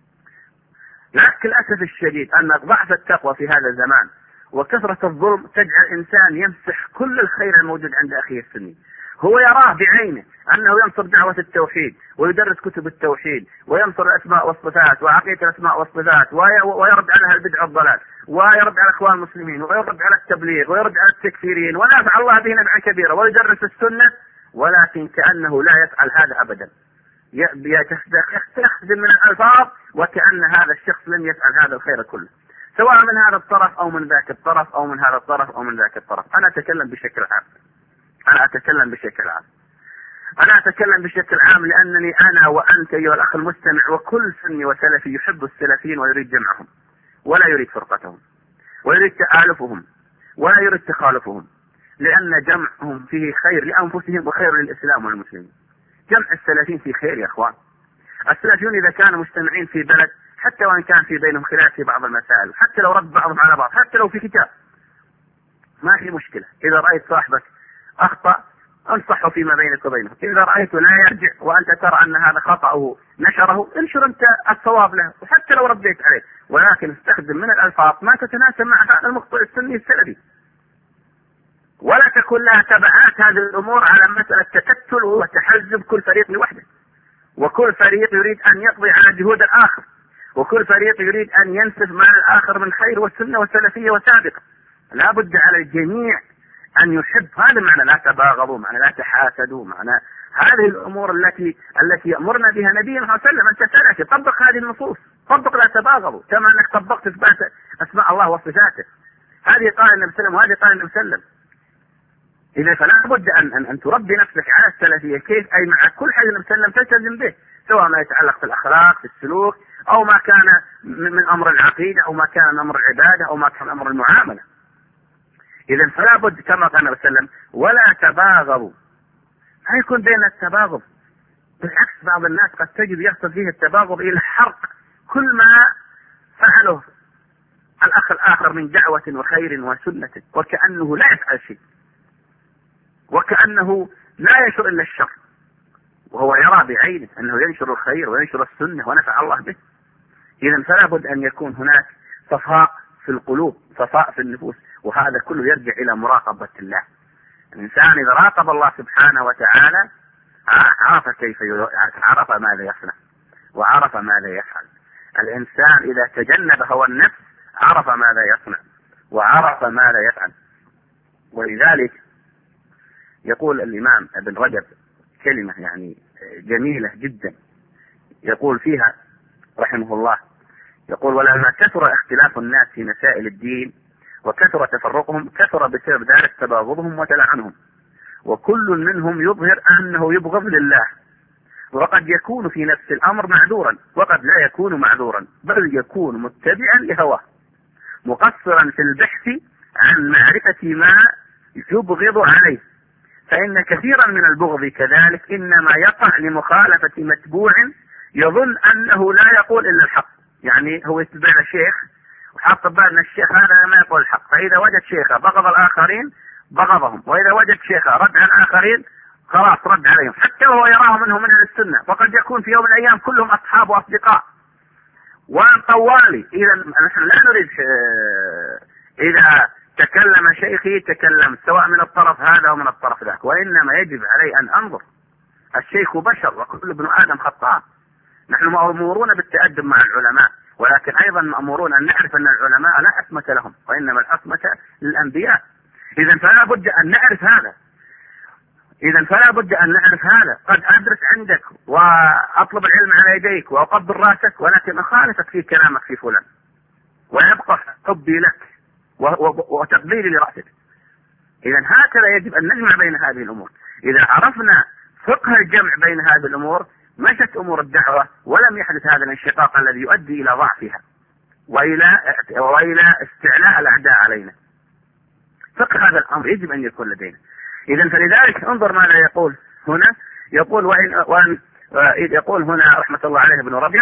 لكن للأسف الشديد أن ضعف التقوى في هذا الزمان وكثرة الظلم تجعل الإنسان يمسح كل الخير الموجود عند أخيه السني. هو يراه بعينه أنه ينصر دعوة التوحيد ويدرس كتب التوحيد وينصر الأسماء والصفات وعقيدة الأسماء والصفات ويرد على البدع والضلال ويرد على الإخوان المسلمين ويرد على التبليغ ويرد على التكفيرين ونفع الله به نفعا كبيرا ويدرس السنة، ولكن كأنه لا يفعل هذا أبدا. يستخدم من الألفاظ وكأن هذا الشخص لم يفعل هذا الخير كله، سواء من هذا الطرف أو من ذاك الطرف أو من هذا الطرف أو من ذاك الطرف. أنا أتكلم بشكل عام أنا أتكلم بشكل عام أنا أتكلم بشكل عام لأنني أنا وأنت أيها الأخ المستمع وكل سني وسلفي يحب السلفيين ويريد جمعهم ولا يريد فرقتهم ويريد تآلفهم ولا يريد تخالفهم، لأن جمعهم فيه خير لأنفسهم وخير للإسلام والمسلمين. جمع السلفيين فيه خير يا أخوان. السلفيون إذا كانوا مجتمعين في بلد حتى وإن كان في بينهم خلاف في بعض المسائل، حتى لو رد بعضهم على بعض، حتى لو في كتاب ما في مشكلة. إذا رأيت صاحبك أخطأ انصحه فيما بينك وبينه، إذا رأيته لا يرجع وأنت ترى أن هذا خطأه نشره انشر أنت الصواب له وحتى لو رديت عليه، ولكن استخدم من الألفاظ ما تتناسب مع هذا المخطئ السني السلفي، ولا تكون لها تبعات هذه الأمور على مسألة تكتل وتحزب كل فريق لوحده، وكل فريق يريد أن يقضي على جهود الآخر، وكل فريق يريد أن ينسف مع الآخر من خير والسنة والسلفية وسابقة. لا بد على الجميع أن يحب. هذا معنى لا تباغضوا، معنى لا تحاسدوا، معنى هذه الأمور التي التي أمرنا بها نبينا صلى الله عليه وسلم. أنت سلفي طبق هذه النصوص، طبق لا تباغضوا كما أنك طبقت إثبات أسماء الله وصفاته. هذه قال النبي صلى الله عليه وسلم وهذه قال النبي صلى الله عليه وسلم. إذا فلا بد أن, أن, أن تربي نفسك على السلفية كيف، أي مع كل حاجة النبي صلى الله عليه وسلم تلتزم به، سواء ما يتعلق في الأخلاق في السلوك أو ما كان من أمر العقيدة أو ما كان من أمر العبادة أو ما كان من أمر المعاملة. إذا فلا بد كما قال النبي صلى الله عليه وسلم ولا تباغضوا. لا يكون بين التباغض، بالعكس بعض الناس قد تجد يحصل فيه التباغض إلى حرق كل ما فعله الأخ الآخر من دعوة وخير وسنة، وكأنه لا يفعل شيء، وكأنه لا ينشر إلا الشر، وهو يرى بعينه أنه ينشر الخير وينشر السنة ونفع الله به. إذن فلا بد أن يكون هناك صفاء في القلوب، صفاء في النفوس، وهذا كله يرجع إلى مراقبة الله. الإنسان إذا راقب الله سبحانه وتعالى عرف كيف عرف ماذا يصنع وعرف ماذا يفعل. الإنسان إذا تجنب هوى النفس عرف ماذا يصنع وعرف ماذا يفعل. ولذلك يقول الإمام ابن رجب كلمة يعني جميلة جدا، يقول فيها رحمه الله، يقول: ولما كثر اختلاف الناس في مسائل الدين وكثر تفرقهم كثر بسبب ذلك تباغضهم وتلعنهم، وكل منهم يظهر أنه يبغض لله، وقد يكون في نفس الأمر معذورا وقد لا يكون معذورا، بل يكون متبعا لهواه مقصرا في البحث عن معرفة ما يبغض عليه، فإن كثيرا من البغض كذلك إنما يقع لمخالفة متبوع يظن أنه لا يقول إلا الحق. يعني هو يتبع الشيخ وحاط بالنا الشيخ هذا ما يقول الحق، فإذا وجد شيخه بغض الآخرين بغضهم، وإذا وجد شيخه رد على الآخرين خلاص رد عليهم، حتى وهو يراهم منهم من أهل السنة، وقد يكون في يوم من الأيام كلهم أصحاب وأصدقاء وطوالي. إذا نحن لا نريد إذا تكلم شيخي تكلم سواء من الطرف هذا ومن الطرف ذاك، وإنما يجب علي أن أنظر. الشيخ بشر وكل ابن آدم خطاء. نحن مأمورون بالتأدب مع العلماء، ولكن أيضا مأمورون أن نعرف أن العلماء لا عصمة لهم، وإنما العصمة للأنبياء. إذا فلا بد أن نعرف هذا إذا فلا بد أن نعرف هذا قد أدرس عندك وأطلب العلم على يديك وأقبل رأسك، ولكن أخالفك في كلامك في فلان، ويبقى حبي لك وتقبيلي لرأسك. إذا هكذا يجب أن نجمع بين هذه الأمور. إذا عرفنا فقه الجمع بين هذه الأمور مشت أمور الدعوة، ولم يحدث هذا الانشقاق الذي يؤدي إلى ضعفها وإلى وإلى استعلاء الأعداء علينا. فقه هذا الأمر يجب أن يكون لدينا. إذا فلذلك انظر ماذا يقول هنا. يقول وإن, وإن يقول هنا رحمة الله عليه ابن رجب،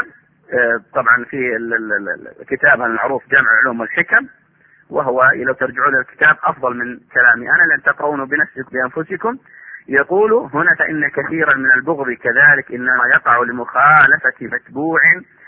طبعا في الكتاب المعروف جامع العلوم والحكم، وهو لو ترجعون الكتاب أفضل من كلامي أنا لأن تقرؤونه بنفسك بأنفسكم. يقول هنا: فإن كثيرا من البغض كذلك إنما يقع لمخالفة متبوع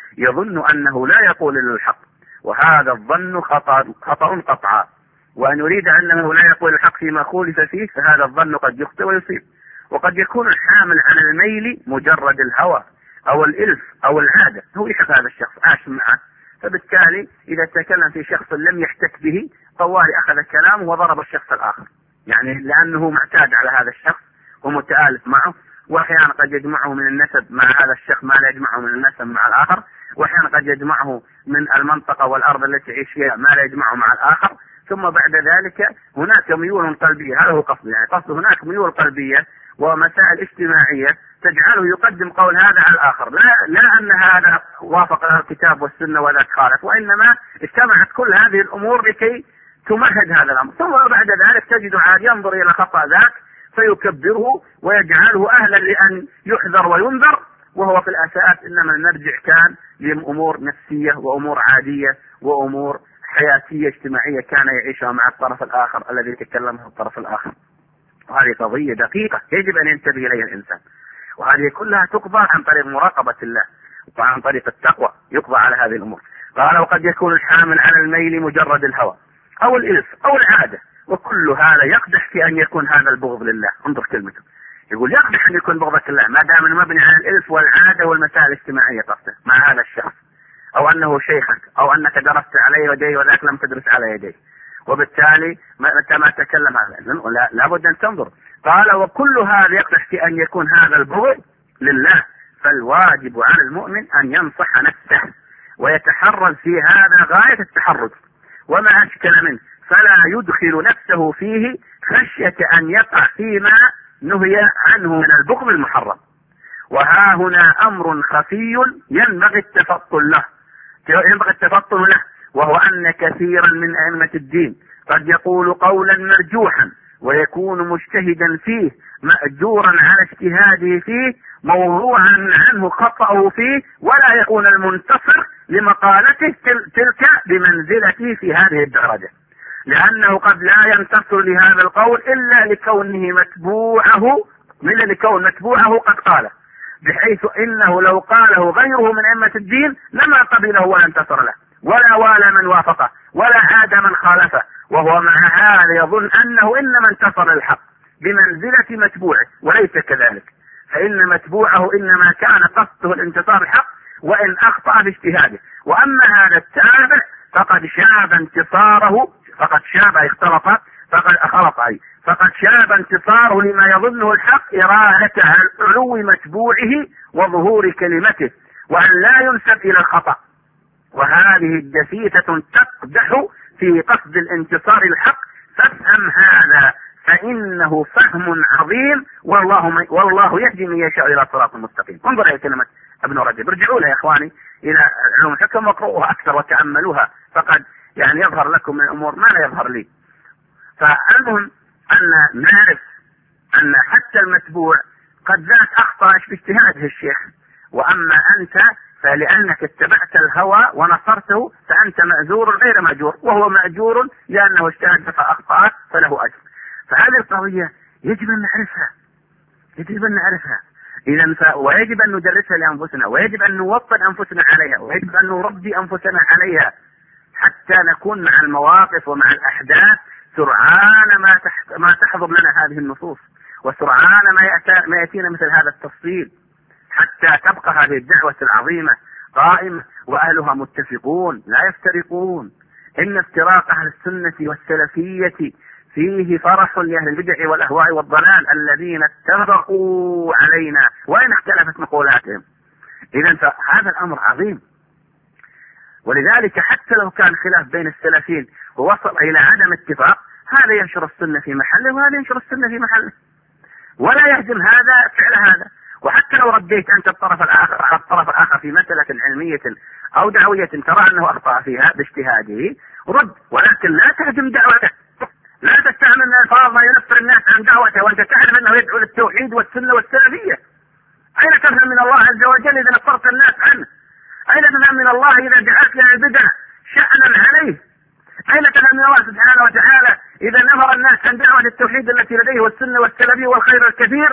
يظن أنه لا يقول إلا الحق، وهذا الظن خطأ خطأ قطعا، وأن يريد أنه لا يقول الحق فيما خولف فيه، فهذا الظن قد يخطئ ويصيب. وقد يكون الحامل على الميل مجرد الهوى أو الإلف أو العادة، هو يحب هذا الشخص عاش معه، فبالتالي إذا تكلم في شخص لم يحتك به طوالي أخذ كلامه وضرب الشخص الآخر، يعني لأنه معتاد على هذا الشخص ومتآلف معه، وأحيانا قد يجمعه من النسب مع هذا الشخص ما لا يجمعه من النسب مع الآخر، وأحيانا قد يجمعه من المنطقة والأرض التي يعيش فيها ما لا يجمعه مع الآخر. ثم بعد ذلك هناك ميول قلبية، هذا هو قصد، يعني قصد هناك ميول قلبية ومسائل اجتماعية تجعله يقدم قول هذا على الآخر، لا, لا أن هذا وافق الكتاب والسنة وذاك خالف، وإنما اجتمعت كل هذه الأمور لكي تمهد هذا الأمر. ثم بعد ذلك تجد عاد ينظر إلى خطأ ذاك فيكبره ويجعله أهلا لأن يحذر وينذر، وهو في الأساس إنما نرجع كان لأمور نفسية وأمور عادية وأمور حياتية اجتماعية كان يعيشها مع الطرف الآخر الذي يتكلمه الطرف الآخر. وهذه قضية دقيقة يجب أن ينتبه إليها الإنسان، وهذه كلها تقضى عن طريق مراقبة الله وعن طريق التقوى يقضى على هذه الأمور. قال: وقد يكون الحامل على الميل مجرد الهوى أو الإلف أو العادة، وكل هذا يقدح في أن يكون هذا البغض لله. انظر كلمته، يقول يقدح أن يكون بغضك لله ما دام مبني على الإلف والعادة والمسائل الاجتماعية قصده مع هذا الشخص، أو أنه شيخك، أو أنك درست على يديه وذاك لم تدرس على يديه، وبالتالي متى ما تكلم هذا لابد أن تنظر. قال: وكل هذا يقدح في أن يكون هذا البغض لله، فالواجب على المؤمن أن ينصح نفسه ويتحرز في هذا غاية التحرز، وما أشكل منه فلا يدخل نفسه فيه خشية أن يقع فيما نهي عنه من البغض المحرم. وها هنا أمر خفي ينبغي التفطن له ينبغي التفطن له وهو أن كثيرا من أئمة الدين قد يقول قولا مرجوحا ويكون مجتهدا فيه مأجورا على اجتهاده فيه موضوعا عنه خطأه فيه، ولا يكون المنتصر لمقالته تلك بمنزلته في هذه الدرجة، لأنه قد لا ينتصر لهذا القول إلا لكونه متبوعه من لكون متبوعه قد قاله، بحيث إنه لو قاله غيره من أئمة الدين لما قبله ولا انتصر له ولا والى من وافقه ولا عاد من خالفه، وهو مع هذا يظن أنه إنما انتصر للحق، بمنزلة متبوعه، وليس كذلك، فإن متبوعه إنما كان قصده الانتصار الحق وإن أخطأ باجتهاده. وأما هذا التابع فقد شاب انتصاره، فقد شاب اختلط فقد أخلط أي فقد شاب انتصاره لما يظنه الحق إرادة علو متبوعه وظهور كلمته، وأن لا ينسب إلى الخطأ. وهذه الدسيسة تقدح في قصد الانتصار الحق، فافهم هذا فإنه فهم عظيم، والله والله يهدي من يشاء إلى صراط مستقيم. انظر إلى كلمة ابن رجب، ارجعوا لها يا إخواني إلى علوم الحكم واقرؤوها أكثر وتأملوها، فقد يعني يظهر لكم من الأمور ما لا يظهر لي. فالمهم أن نعرف أن حتى المتبوع قد ذات أخطأ باجتهاده الشيخ، وأما أنت فلأنك اتبعت الهوى ونصرته فأنت مأجور غير مأجور، وهو مأجور لأنه اجتهد فأخطأ فله أجر. فهذه القضية يجب أن نعرفها، يجب أن نعرفها إذا ف... ويجب أن ندرسها لأنفسنا، ويجب أن نوطن أنفسنا عليها، ويجب أن نربي أنفسنا عليها حتى نكون مع المواقف ومع الأحداث سرعان ما, تح... ما تحضر لنا هذه النصوص، وسرعان ما, يأتي... ما يأتينا مثل هذا التفصيل، حتى تبقى هذه الدعوة العظيمة قائمة وأهلها متفقون لا يفترقون. إن افتراق أهل السنة والسلفية فيه فرح لأهل البدع والأهواء والضلال الذين اتفقوا علينا وإن اختلفت مقولاتهم. إذن فهذا الأمر عظيم، ولذلك حتى لو كان خلاف بين السلفين ووصل إلى عدم اتفاق، هذا ينشر السنة في محله وهذا ينشر السنة في محله، ولا يهدم هذا فعل هذا. وحتى لو رديت أنت الطرف الآخر على الطرف الآخر في مسألة علمية أو دعوية ترى أنه أخطأ فيها باجتهاده، رد، ولكن لا تهدم دعوته، لا تستعمل الألفاظ ما ينفر الناس عن دعوته وأنت تعلم أنه يدعو للتوحيد والسنة والسلفية. أين تفهم من الله عز وجل إذا نفرت الناس عنه؟ أين تفهم من الله إذا جعلت لنا البدع شأنا عليه؟ أين تفهم من الله سبحانه وتعالى إذا نفر الناس عن دعوة التوحيد التي لديه والسنة والسلفية والخير الكثير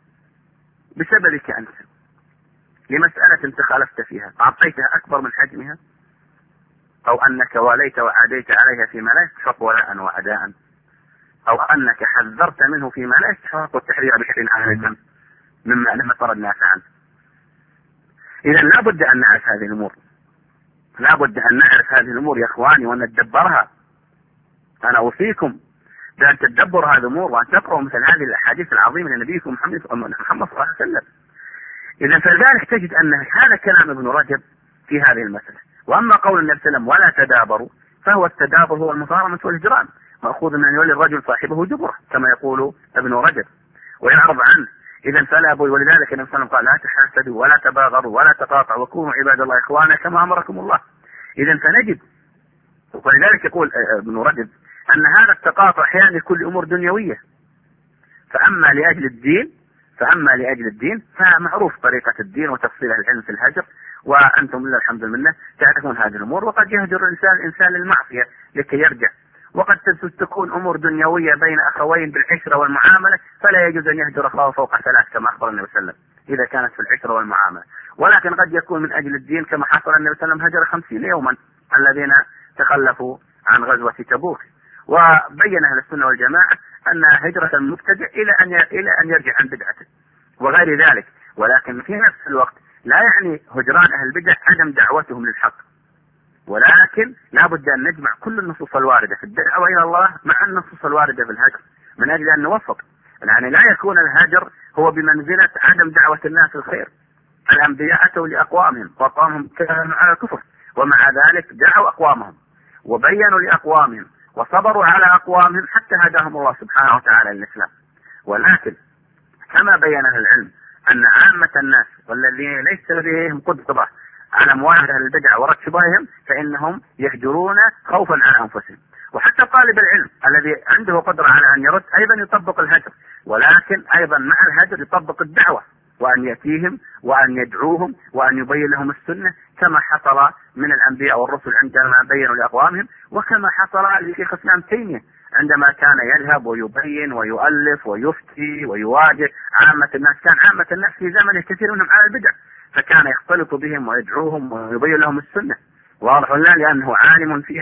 بسببك أنت لمسألة انت خالفت فيها أعطيتها أكبر من حجمها، أو أنك واليت وعاديت عليها فيما لا يستحق ولاء وعداء، أو أنك حذرت منه فيما لا يستحق التحذير بشيء عام مما لم يطر الناس عنه. إذا لا بد أن نعرف هذه الأمور، لا بد أن نعرف هذه الأمور يا إخواني وأن ندبرها. أنا أوصيكم بأن تدبروا هذه الأمور وأن تقرأوا مثل هذه الأحاديث العظيمة لنبيكم محمد صلى الله عليه وسلم. إذا فلذلك تجد أن هذا كلام ابن رجب في هذه المسألة. وأما قول النبي صلى الله عليه وسلم ولا تدابروا، فهو التدابر هو المصارمة والهجران، مأخوذ من أن يولي الرجل صاحبه جبره كما يقول ابن رجب ويعرض عنه. إذا فلا بد، ولذلك النبي صلى الله عليه وسلم قال لا تحاسدوا ولا تباغضوا ولا تقاطعوا وكونوا عباد الله إخوانا كما أمركم الله. إذا فنجد، ولذلك يقول ابن رجب أن هذا التقاطع أحيانا لكل أمور دنيوية، فأما لأجل الدين فأما لأجل الدين فمعروف طريقة الدين وتفصيل العلم في الهجر، وأنتم لله الحمد لله تعرفون هذه الأمور. وقد يهجر الإنسان الإنسان للمعصية لكي يرجع، وقد تكون أمور دنيوية بين أخوين بالعشرة والمعاملة فلا يجوز أن يهجر أخاه فوق ثلاث كما أخبر النبي صلى الله عليه وسلم إذا كانت في العشرة والمعاملة. ولكن قد يكون من أجل الدين كما حصل النبي صلى الله عليه وسلم هجر خمسين يوما الذين تخلفوا عن غزوة تبوك. وبين أهل السنة والجماعة أن هجرة المبتدع إلى أن إلى أن يرجع عن بدعته وغير ذلك. ولكن في نفس الوقت لا يعني هجران أهل البدع عدم دعوتهم للحق، ولكن لا بد أن نجمع كل النصوص الواردة في الدعوة إلى الله مع النصوص الواردة في الهجر من أجل أن نوفق. يعني لا يكون الهجر هو بمنزلة عدم دعوة الناس الخير. الأنبياء أتوا لأقوامهم وأقوامهم كانوا على الكفر، ومع ذلك دعوا أقوامهم وبينوا لأقوامهم وصبروا على أقوامهم حتى هداهم الله سبحانه وتعالى للإسلام. ولكن كما بين أهل العلم أن عامة الناس والذين ليس لديهم قدرة على مواجهة البدع ورد شبههم فإنهم يهجرون خوفا على أنفسهم. وحتى طالب العلم الذي عنده قدرة على أن يرد أيضا يطبق الهجر، ولكن أيضا مع الهجر يطبق الدعوة، وأن يأتيهم وأن يدعوهم وأن يبين لهم السنة كما حصل من الأنبياء والرسل عندما بينوا لأقوامهم، وكما حصل لشيخ الإسلام تيمية عندما كان يذهب ويبين ويؤلف ويفتي ويواجه عامة الناس. كان عامة الناس في زمنه كثير منهم على البدع، فكان يختلط بهم ويدعوهم ويبين لهم السنة واضح الله لأنه عالم فيها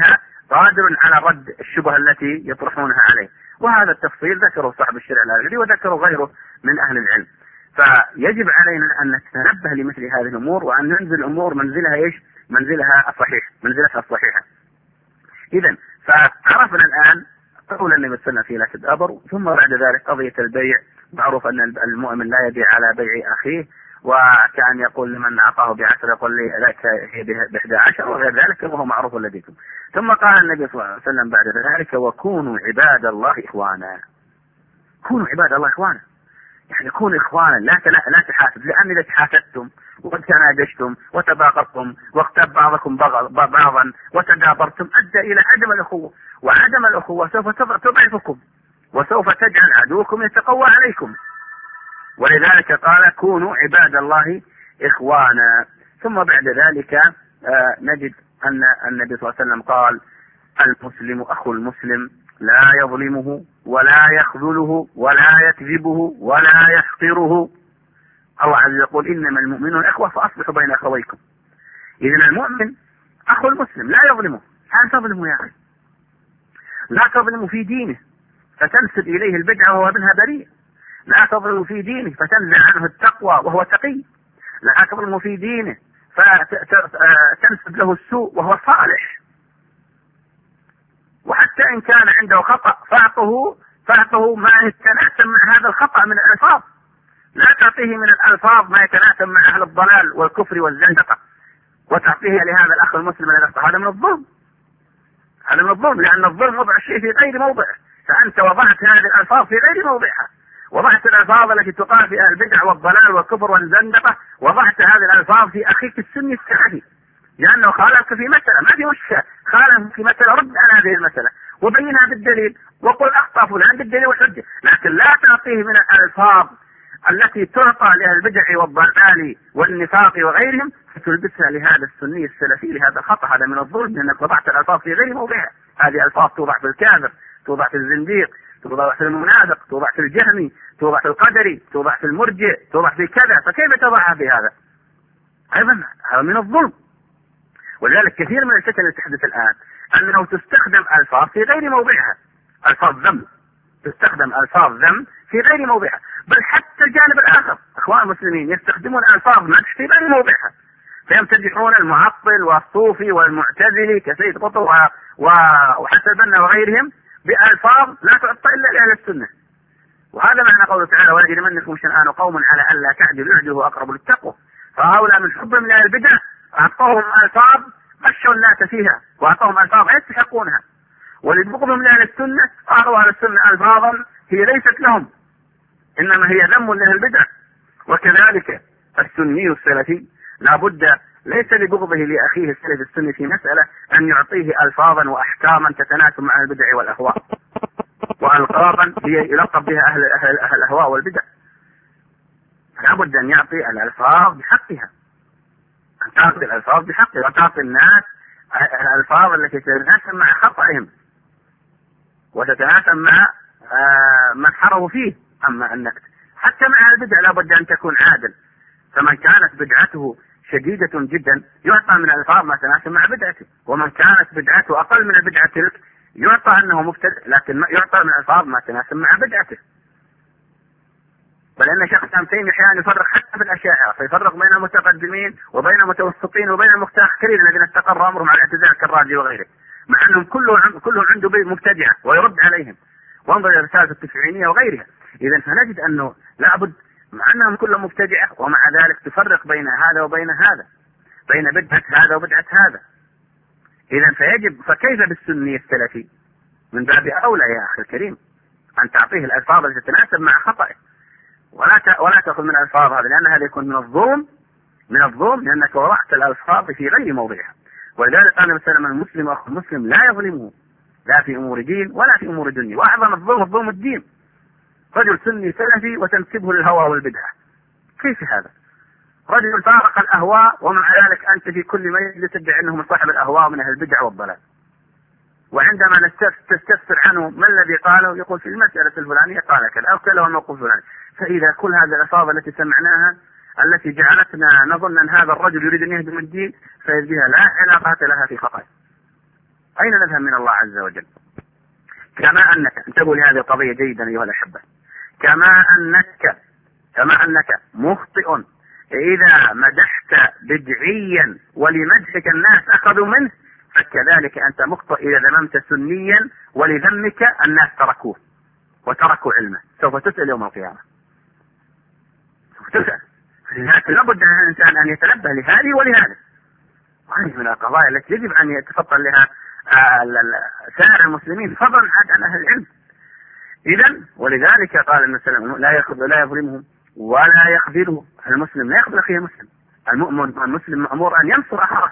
قادر على رد الشبهة التي يطرحونها عليه. وهذا التفصيل ذكره صاحب الشرع الآجري وذكره غيره من أهل العلم. فيجب علينا أن نتنبه لمثل هذه الأمور، وأن ننزل الأمور منزلها إيش؟ منزلها الصحيح، منزلتها الصحيحة. إذن فعرفنا الآن قول النبي صلى الله عليه وسلم في لا تدابروا، ثم بعد ذلك قضية البيع. معروف أن المؤمن لا يبيع على بيع أخيه، وكان يقول لمن أعطاه بعشر يقول لي لك هي بإحدى عشر وغير ذلك، وهو معروف لديكم. ثم قال النبي صلى الله عليه وسلم بعد ذلك وكونوا عباد الله إخوانا. كونوا عباد الله إخوانا، يعني كونوا إخوانا، لا لا تحاسد، لأن إذا تحاسدتم وتناجشتم وتباغضتم واغتاب بعضكم بعضا وتدابرتم أدى إلى عدم الأخوة، وعدم الأخوة سوف تضعفكم وسوف تجعل عدوكم يتقوى عليكم. ولذلك قال كونوا عباد الله إخوانا. ثم بعد ذلك آه نجد أن النبي صلى الله عليه وسلم قال المسلم أخو المسلم لا يظلمه ولا يخذله ولا يكذبه ولا يحقره. الله عز وجل يقول إنما المؤمنون إخوة فأصلحوا بين أخويكم. إذن المؤمن أخو المسلم لا يظلمه. لا تظلمه يا أخي، لا تظلم في دينه فتنسب إليه البدعة وهو منها بريء، لا تظلم في دينه فتنزع عنه التقوى وهو تقي، لا تظلم في دينه فتنسب له السوء وهو صالح. وحتى إن كان عنده خطأ فاعطه فاعطه ما يتناسب مع هذا الخطأ من الألفاظ، لا تعطيه من الألفاظ ما يتناسب مع أهل الضلال والكفر والزندقة وتعطيه لهذا الأخ المسلم الذي أخطأ. هذا من الظلم، هذا من الظلم، لأن الظلم وضع الشيء في غير موضعه، فأنت وضعت هذه الألفاظ في غير موضعها، وضعت الألفاظ التي تقال في البدع والضلال والكفر والزندقة، وضعت هذه الألفاظ في أخيك السني السعدي، لأنه خالفك في مسألة، ما في مشكلة، خالفك في مسألة رد على هذه المسألة وبينها بالدليل وقل أخطأ فلان بالدليل والحجة، لكن لا تعطيه من الألفاظ التي تعطى لأهل البدع والضلال والنفاق وغيرهم فتلبسها لهذا السني السلفي لهذا الخطأ. هذا من الظلم، لأنك وضعت الألفاظ في غير موضعها. هذه ألفاظ توضع في الكافر، توضع في الزنديق، توضع في المنافق، توضع في الجهمي، توضع في القدري، توضع في المرجئ، توضع في كذا، فكيف تضعها في هذا؟ أيضا هذا من الظلم. ولذلك كثير من الفتن التي تحدث الآن أنه تستخدم ألفاظ في غير موضعها، ألفاظ ذم، تستخدم ألفاظ ذم في غير موضعها، بل حتى الجانب الآخر أخوان المسلمين يستخدمون ألفاظ مدح في غير موضعها، فيمتدحون المعطل والصوفي والمعتزلي كسيد قطب وحسن البنا وغيرهم بألفاظ لا تعطى إلا لأهل السنة. وهذا معنى قوله تعالى ولا يجرمنكم شنآن قوم على ألا تعدلوا اعدلوا أقرب للتقوى. فهؤلاء من حبهم لأهل البدع أعطوهم ألفاظ غشوا الناس فيها وأعطوهم ألفاظ يستحقونها، ولبغضهم لأهل السنة أعطوا أهل السنة ألفاظا هي ليست لهم، إنما هي ذم لأهل البدع. وكذلك السني السلفي لا بد ليس لبغضه لأخيه السلف السني في مسألة أن يعطيه ألفاظا وأحكاما تتناسب مع البدع والأهواء، وألقابا هي يلقب بها أهل, أهل, أهل الأهواء والبدع. لا بد أن يعطي الألفاظ بحقها، أن تعطي الألفاظ بحقها، وتعطي الناس الألفاظ التي تتناسب مع خطأهم وتتناسب مع من حروا فيه. أما أنك حتى مع البدع لا بد أن تكون عادل، فمن كانت بدعته شديدة جدا يعطى من الألفاظ ما تناسب مع بدعته، ومن كانت بدعته أقل من البدعة تلك يعطى أنه مبتدع لكن يعطى من الألفاظ ما تناسب مع بدعته. بل أن شيخ الإسلام تيمية أحيانا يفرق حتى في الأشاعرة، فيفرق بين المتقدمين وبين المتوسطين وبين المتأخرين الذين استقر أمرهم على الاعتزال كالرازي وغيره، مع أنهم كلهم كلهم عنده مبتدعة ويرد عليهم. وانظر إلى رسالة التسعينية وغيرها. إذا فنجد أنه لابد مع أنهم كلهم مبتدعة ومع ذلك تفرق بين هذا وبين هذا، بين بدعة هذا وبدعة هذا. إذا فيجب فكيف بالسني السلفي؟ من باب أولى يا أخي الكريم أن تعطيه الألفاظ التي تتناسب مع خطأه، ولا ولا تأخذ من الألفاظ هذا، لأن هذا يكون من الظلم، من الظلم لأنك وضعت الألفاظ في غير موضعها. ولذلك قال النبي صلى الله عليه وسلم المسلم أخو المسلم لا يظلمه لا في أمور دين ولا في أمور دنيا. وأعظم الظلم الظلم الدين، رجل سني سلفي وتنسبه للهوى والبدعة، كيف هذا؟ رجل فارق الأهواء ومع ذلك أنت في كل مجلس تدعي أنه من صاحب الأهواء من أهل البدع والضلال، وعندما تستفسر عنه ما الذي قاله يقول في المسألة الفلانية قال كذا أو كذا والموقف الفلاني. فإذا كل هذه الألفاظ التي سمعناها التي جعلتنا نظن أن هذا الرجل يريد أن يهدم الدين فإذا لا علاقة لها في خطأ، أين نذهب من الله عز وجل؟ كما أنك انتبهوا لهذه القضية جيدا أيها الأحبة، كما أنك كما أنك مخطئ إذا مدحت بدعيا ولمدحك الناس أخذوا منه، فكذلك أنت مخطئ إذا ذممت سنيا ولذمك الناس تركوه وتركوا علمه. سوف تسأل يوم القيامة، سوف تسأل. لابد أن الإنسان أن يتنبه لهذه ولهذه، وهذه من القضايا التي يجب أن يتفطن لها سائر المسلمين فضلا عن أهل العلم. إذن ولذلك قال النبي صلى الله عليه وسلم لا يأخذ لا يظلمهم ولا يخذله. المسلم لا يخذل أخيه المسلم، المسلم مأمور أن ينصر أخاه.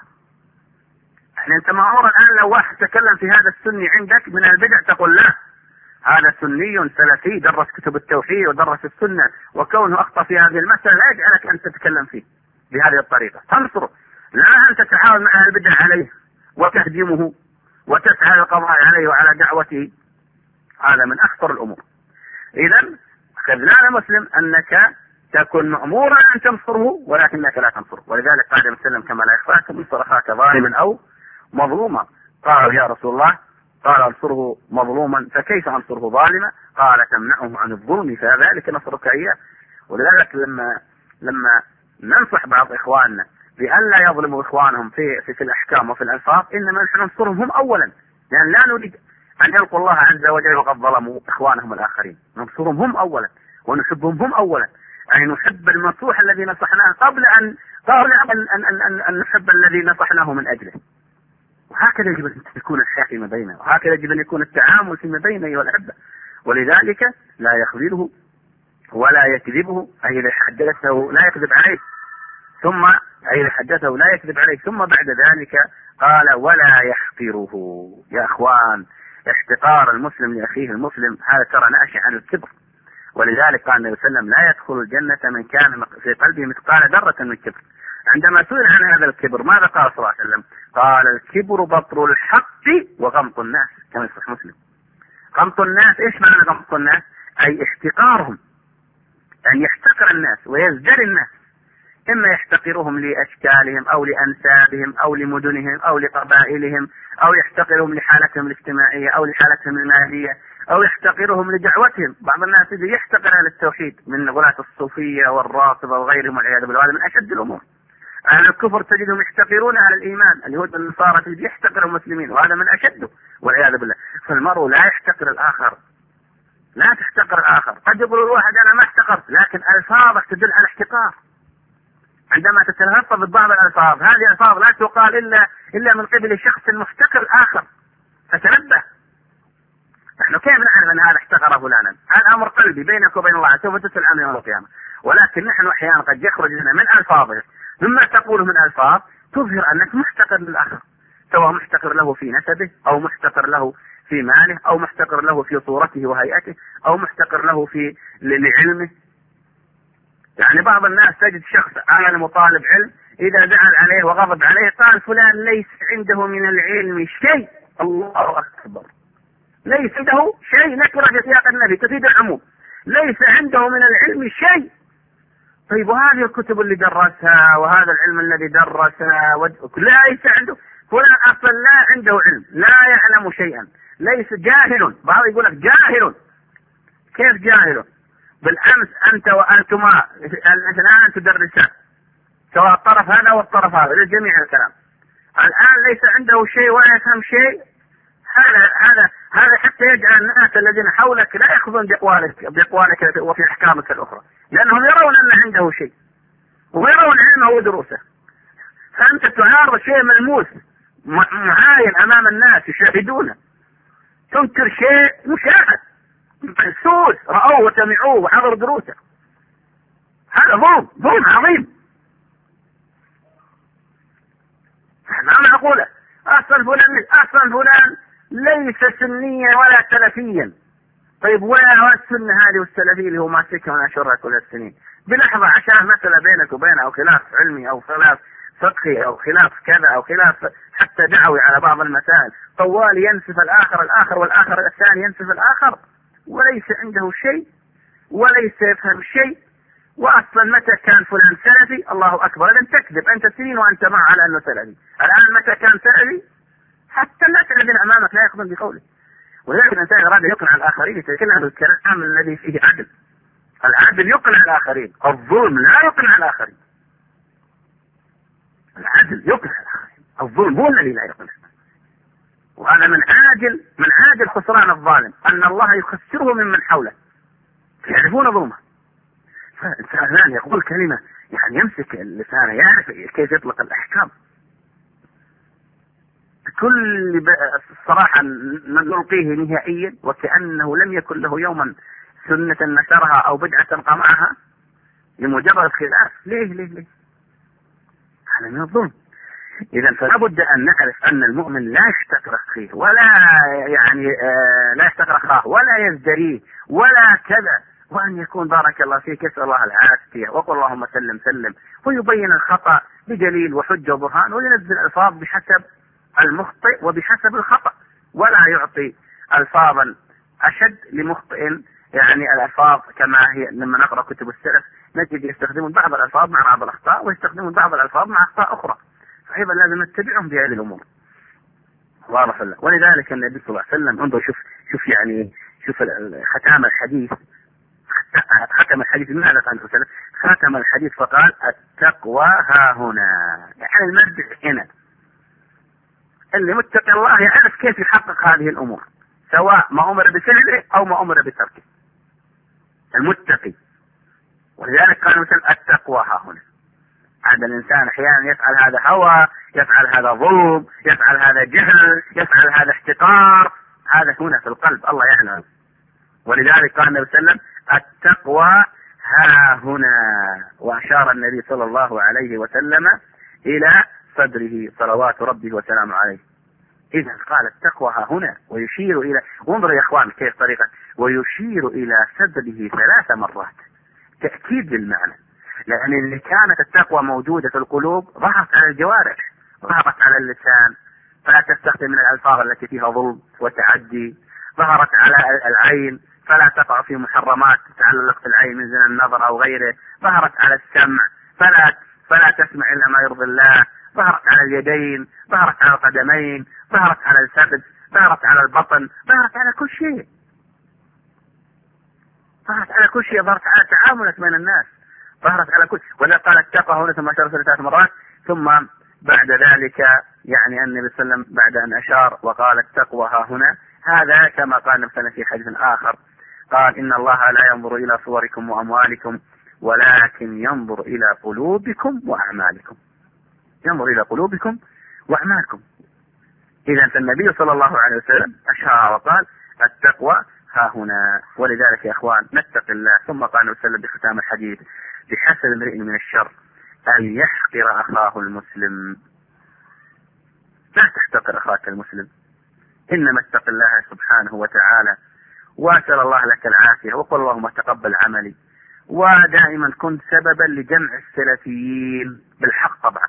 يعني أنت مأمور الآن لو واحد تكلم في هذا السني عندك من البدع تقول لا، هذا سني سلفي درس كتب التوحيد ودرس السنة، وكونه أخطأ في هذه المسألة لا يجعلك أن تتكلم فيه بهذه الطريقة، تنصره. لا أن تتحاول مع أهل البدع عليه وتهدمه وتسعى القضاء عليه وعلى دعوته، هذا من أخطر الأمور. إذن خذلان المسلم أنك تكون مأمورا أن تنصره ولكنك لا تنصره. ولذلك قال النبي صلى الله عليه وسلم كما لا يخفاك انصر أخاك ظالما أو مظلوما. قال يا رسول الله قال انصره مظلوما فكيف انصره ظالما؟ قال تمنعه عن الظلم فذلك نصرك إياه. ولذلك لما لما ننصح بعض إخواننا بأن لا يظلموا إخوانهم في, في, في الأحكام وفي الألفاظ، إنما نحن ننصرهم هم أولا، لأن يعني لا نريد أن يلقوا الله عز وجل وقد ظلموا إخوانهم الآخرين. ننصرهم هم أولا ونحبهم هم أولا، أي نحب المنصوح الذي نصحناه قبل أن قبل أن, أن, أن, أن نحب الذي نصحناه من أجله. وهكذا يجب أن تكون الحياة فيما بيننا، وهكذا يجب أن يكون التعامل فيما بيننا أيها الأحبة. ولذلك لا يخذله ولا يكذبه، أي إذا حدثه لا يكذب عليه، ثم أي إذا حدثه لا يكذب عليه، ثم بعد ذلك قال ولا يحقره. يا أخوان، احتقار المسلم لأخيه المسلم هذا ترى ناشئ عن الكبر. ولذلك قال النبي صلى الله عليه وسلم لا يدخل الجنة من كان في قلبه مثقال ذرة من كبر. عندما سئل عن هذا الكبر ماذا قال صلى الله عليه وسلم؟ قال الكبر بطر الحق وغمط الناس، كما يصح مسلم. غمط الناس، ايش معنى غمط الناس؟ اي احتقارهم، ان يحتقر الناس ويزدري الناس، اما يحتقرهم لاشكالهم او لانسابهم او لمدنهم او لقبائلهم، او يحتقرهم لحالتهم الاجتماعية او لحالتهم المالية، او يحتقرهم لدعوتهم. بعض الناس يجي يحتقر اهل التوحيد من غلاة الصوفية والرافضة وغيرهم والعياذ بالله، هذا من اشد الامور. أهل الكفر تجدهم يحتقرون أهل الإيمان، اليهود والنصارى تجد يحتقر المسلمين، وهذا من أشده والعياذ بالله. فالمرء لا يحتقر الآخر، لا تحتقر الآخر. قد يقول الواحد أنا ما احتقرت، لكن ألفاظك تدل على احتقار. عندما تتلفظ ببعض الألفاظ، هذه الألفاظ لا تقال إلا إلا من قبل شخص محتقر آخر، فتنبه. نحن كيف نعرف أن هذا احتقر فلانا؟ هذا أمر قلبي بينك وبين الله، سوف تسأل عنه يوم القيامة. ولكن نحن أحيانا قد يخرج لنا من ألفاظه مما تقوله من ألفاظ تظهر أنك محتقر للآخر، سواء محتقر له في نسبه أو محتقر له في ماله أو محتقر له في صورته وهيئته أو محتقر له في لعلمه. يعني بعض الناس تجد شخص عالم وطالب علم إذا زعل عليه وغضب عليه قال فلان ليس عنده من العلم شيء. الله أكبر، ليس عنده شيء، نكرة في سياق النبي تفيد العموم، ليس عنده من العلم شيء. طيب وهذه الكتب اللي درسها وهذا العلم الذي درسها و... ليس عنده، فلان أصلا لا عنده علم، لا يعلم شيئا، ليس جاهل. بعض يقول لك جاهل. كيف جاهل؟ بالأمس أنت وأنتما الاثنان تدرسان، سواء الطرف هذا والطرف هذا للجميع الكلام. الآن ليس عنده شيء ولا يفهم شيء، هذا هذا هذا حتى يجعل الناس الذين حولك لا يأخذون بأقوالك بأقوالك وفي أحكامك الأخرى، لأنهم يرون أن عنده شيء ويرون علمه ودروسه. فأنت تعارض شيء ملموس معاين أمام الناس يشاهدونه، تنكر شيء مشاهد محسوس رأوه وسمعوه وحضروا دروسه. هذا ظلم، ظلم عظيم. ما معقولة أصلا فلان أصلا فلان ليس سنيا ولا سلفيا. طيب ولا السنة هذه والسلفية اللي هو ماسكها من أشهرها كل السنين بلحظة عشان مسألة بينك وبينه أو خلاف علمي أو خلاف فقهي أو خلاف كذا أو خلاف حتى دعوي على بعض المسائل، طوال ينسف الآخر الآخر والآخر الثاني ينسف الآخر، وليس عنده شيء وليس يفهم شيء. وأصلا متى كان فلان سلفي؟ الله أكبر، لن تكذب أنت سنين وأنت معه على أنه سلفي. الآن متى كان سلفي؟ حتى الناس الذين أمامك لا يأخذون بقوله. ولكن الإنسان أراد يقنع الآخرين يتكلم عن الكلام الذي فيه عدل. العدل يقنع الآخرين، الظلم لا يقنع الآخرين. العدل يقنع الآخرين، الظلم هو الذي لا يقنع. وهذا من عاجل من عاجل خسران الظالم أن الله يخسره ممن حوله يعرفون ظلمه. فالإنسان يقول كلمة يعني يمسك اللسان يعرف كيف يطلق الأحكام. كل الصراحة نلقيه نهائيا وكأنه لم يكن له يوما سنة نشرها أو بدعة قمعها لمجرد خلاف. ليه ليه ليه هذا من الظلم. إذا فلا بد أن نعرف أن المؤمن لا يشتكر أخيه ولا يعني آه لا يشتكر أخاه ولا يزدريه ولا كذا، وأن يكون بارك الله فيك يسأل الله العافية وقل اللهم سلم سلم، ويبين الخطأ بدليل وحجة وبرهان، وينزل الألفاظ بحسب المخطئ وبحسب الخطأ، ولا يعطي ألفاظا أشد لمخطئ. يعني الألفاظ كما هي لما نقرأ كتب السلف نجد يستخدمون بعض الألفاظ مع بعض الأخطاء ويستخدمون بعض الألفاظ مع أخطاء أخرى، فأيضا لازم نتبعهم في هذه الأمور. واضح الله. ولذلك النبي صلى الله عليه وسلم انظر شوف شوف يعني شوف ختام الحديث ختم الحديث ماذا قال صلى الله عليه وسلم؟ ختم الحديث فقال التقوى ها هنا، يعني المرجع هنا. اللي متقي الله يعرف كيف يحقق هذه الأمور سواء ما أمر بفعله أو ما أمر بتركه، المتقي. ولذلك قال مثلا التقوى ها هنا. هذا الإنسان أحيانا يفعل هذا هوى، يفعل هذا ظلم، يفعل هذا جهل، يفعل هذا احتقار، هذا هنا في القلب الله يعلم. ولذلك قال النبي صلى الله عليه وسلم التقوى ها هنا، وأشار النبي صلى الله عليه وسلم إلى صدره صلوات ربه وسلامه عليه. إذا قال التقوى ها هنا ويشير إلى، وانظروا يا إخوان كيف طريقة، ويشير إلى صدره ثلاث مرات تأكيد للمعنى. لأن اللي كانت التقوى موجودة في القلوب ظهرت على الجوارح، ظهرت على اللسان، فلا تستخدم من الألفاظ التي فيها ظلم وتعدي، ظهرت على العين فلا تقع في محرمات تتعلق في العين من زنا النظر أو غيره، ظهرت على السمع فلا فلا تسمع إلا ما يرضي الله، ظهرت على اليدين، ظهرت على القدمين، ظهرت على الفخذ، ظهرت على البطن، ظهرت على كل شيء، ظهرت على كل شيء، ظهرت على تعاملك بين الناس، ظهرت على كل. ولا قال التقوى هنا ثم أشار ثلاث مرات، ثم بعد ذلك يعني النبي صلى الله عليه وسلم بعد أن أشار وقال التقوى ها هنا، هذا كما قال النبي في حديث آخر قال إن الله لا ينظر إلى صوركم وأموالكم ولكن ينظر إلى قلوبكم وأعمالكم، ينظر إلى قلوبكم وأعمالكم. إذا فالنبي صلى الله عليه وسلم أشار وقال التقوى ها هنا. ولذلك يا إخوان نتقي الله. ثم قال النبي صلى الله عليه وسلم بختام الحديث بحسب امرئ من الشر أن يحقر أخاه المسلم. لا تحتقر أخاك المسلم، إنما اتق الله سبحانه وتعالى واسأل الله لك العافية وقل اللهم تقبل عملي. ودائما كنت سببا لجمع السلفيين بالحق طبعا،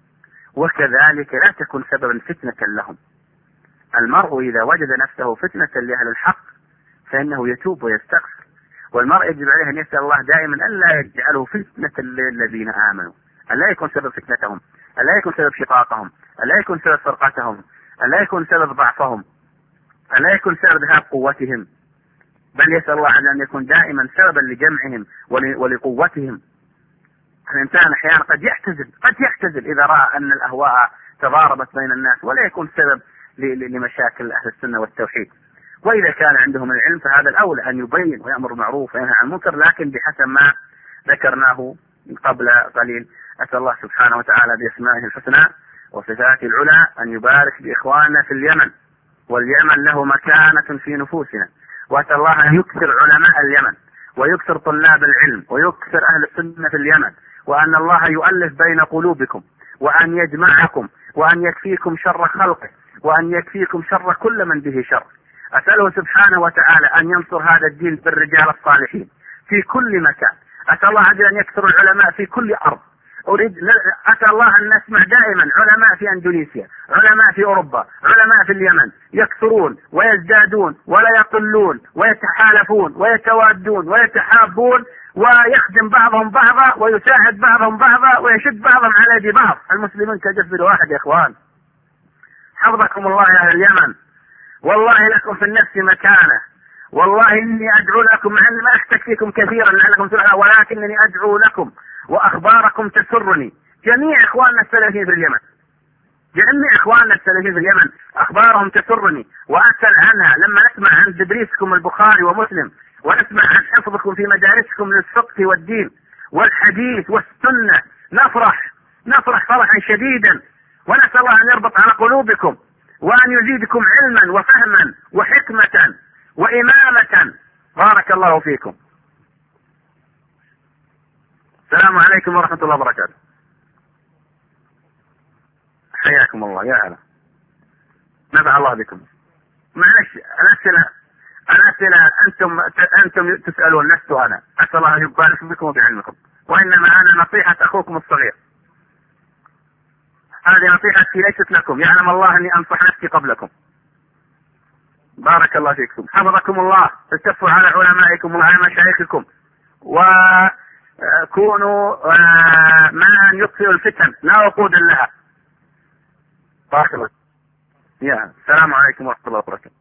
وكذلك لا تكن سببا فتنة لهم. المرء إذا وجد نفسه فتنة لأهل الحق فإنه يتوب ويستغفر، والمرء يجب عليه أن يسأل الله دائما أن لا يجعله فتنة للذين آمنوا، أن لا يكون سبب فتنتهم، أن لا يكون سبب شقاقهم، أن لا يكون سبب فرقتهم، أن لا يكون سبب ضعفهم، أن لا يكون سبب ذهاب قوتهم، بل يسأل الله أن يكون دائما سببا لجمعهم ولقوتهم. الإنسان أحيانا قد يحتزل قد يحتزل إذا رأى أن الأهواء تضاربت بين الناس ولا يكون سبب لمشاكل أهل السنة والتوحيد. وإذا كان عندهم العلم فهذا الأولى أن يبين ويأمر بالمعروف وينهى عن المنكر، لكن بحسب ما ذكرناه قبل قليل. أسأل الله سبحانه وتعالى بأسمائه الحسنى وصفاته العلى أن يبارك بإخواننا في اليمن، واليمن له مكانة في نفوسنا، وأسأل الله أن يكثر علماء اليمن ويكثر طلاب العلم ويكثر أهل السنة في اليمن، وأن الله يؤلف بين قلوبكم وأن يجمعكم وأن يكفيكم شر خلقه وأن يكفيكم شر كل من به شر. أسأله سبحانه وتعالى أن ينصر هذا الدين بالرجال الصالحين في كل مكان. أسأل الله عز وجل أن يكثر العلماء في كل أرض. أريد أسأل الله أن نسمع دائما علماء في أندونيسيا، علماء في أوروبا، علماء في اليمن يكثرون ويزدادون ولا يقلون ويتحالفون ويتوادون ويتحابون ويخدم بعضهم بعضا ويساعد بعضهم بعضا ويشد بعضهم على يد بعض. المسلمين كجسد واحد يا إخوان. حفظكم الله يا أهل اليمن، والله لكم في النفس مكانة، والله إني أدعو لكم، مع أني ما أشتك فيكم كثيرا لعلكم تلعبون، ولكنني أدعو لكم وأخباركم تسرني. جميع إخواننا السلفيين في اليمن، جميع إخواننا السلفيين في اليمن أخبارهم تسرني وأسأل عنها. لما نسمع عن تدريسكم البخاري ومسلم، ونسمع عن حفظكم في مدارسكم للفقه والدين والحديث والسنة، نفرح نفرح فرحا شديدا، ونسأل الله أن يربط على قلوبكم وأن يزيدكم علما وفهما وحكمة وإمامة. بارك الله فيكم. السلام عليكم ورحمة الله وبركاته. حياكم الله يا هلا، نفع الله بكم. معلش الأسئلة الأسئلة أنتم أنتم تسألون، لست أنا. أسأل الله أن يبارك بكم وبعلمكم، وإنما أنا نصيحة أخوكم الصغير. هذه نصيحتي ليست لكم، يعلم الله أني أنصح نفسي قبلكم. بارك الله فيكم، حفظكم الله. اتفقوا على علمائكم وعلى مشايخكم، وكونوا من يطفئوا الفتن لا وقودا لها. بارك الله. يا السلام عليكم ورحمة الله وبركاته.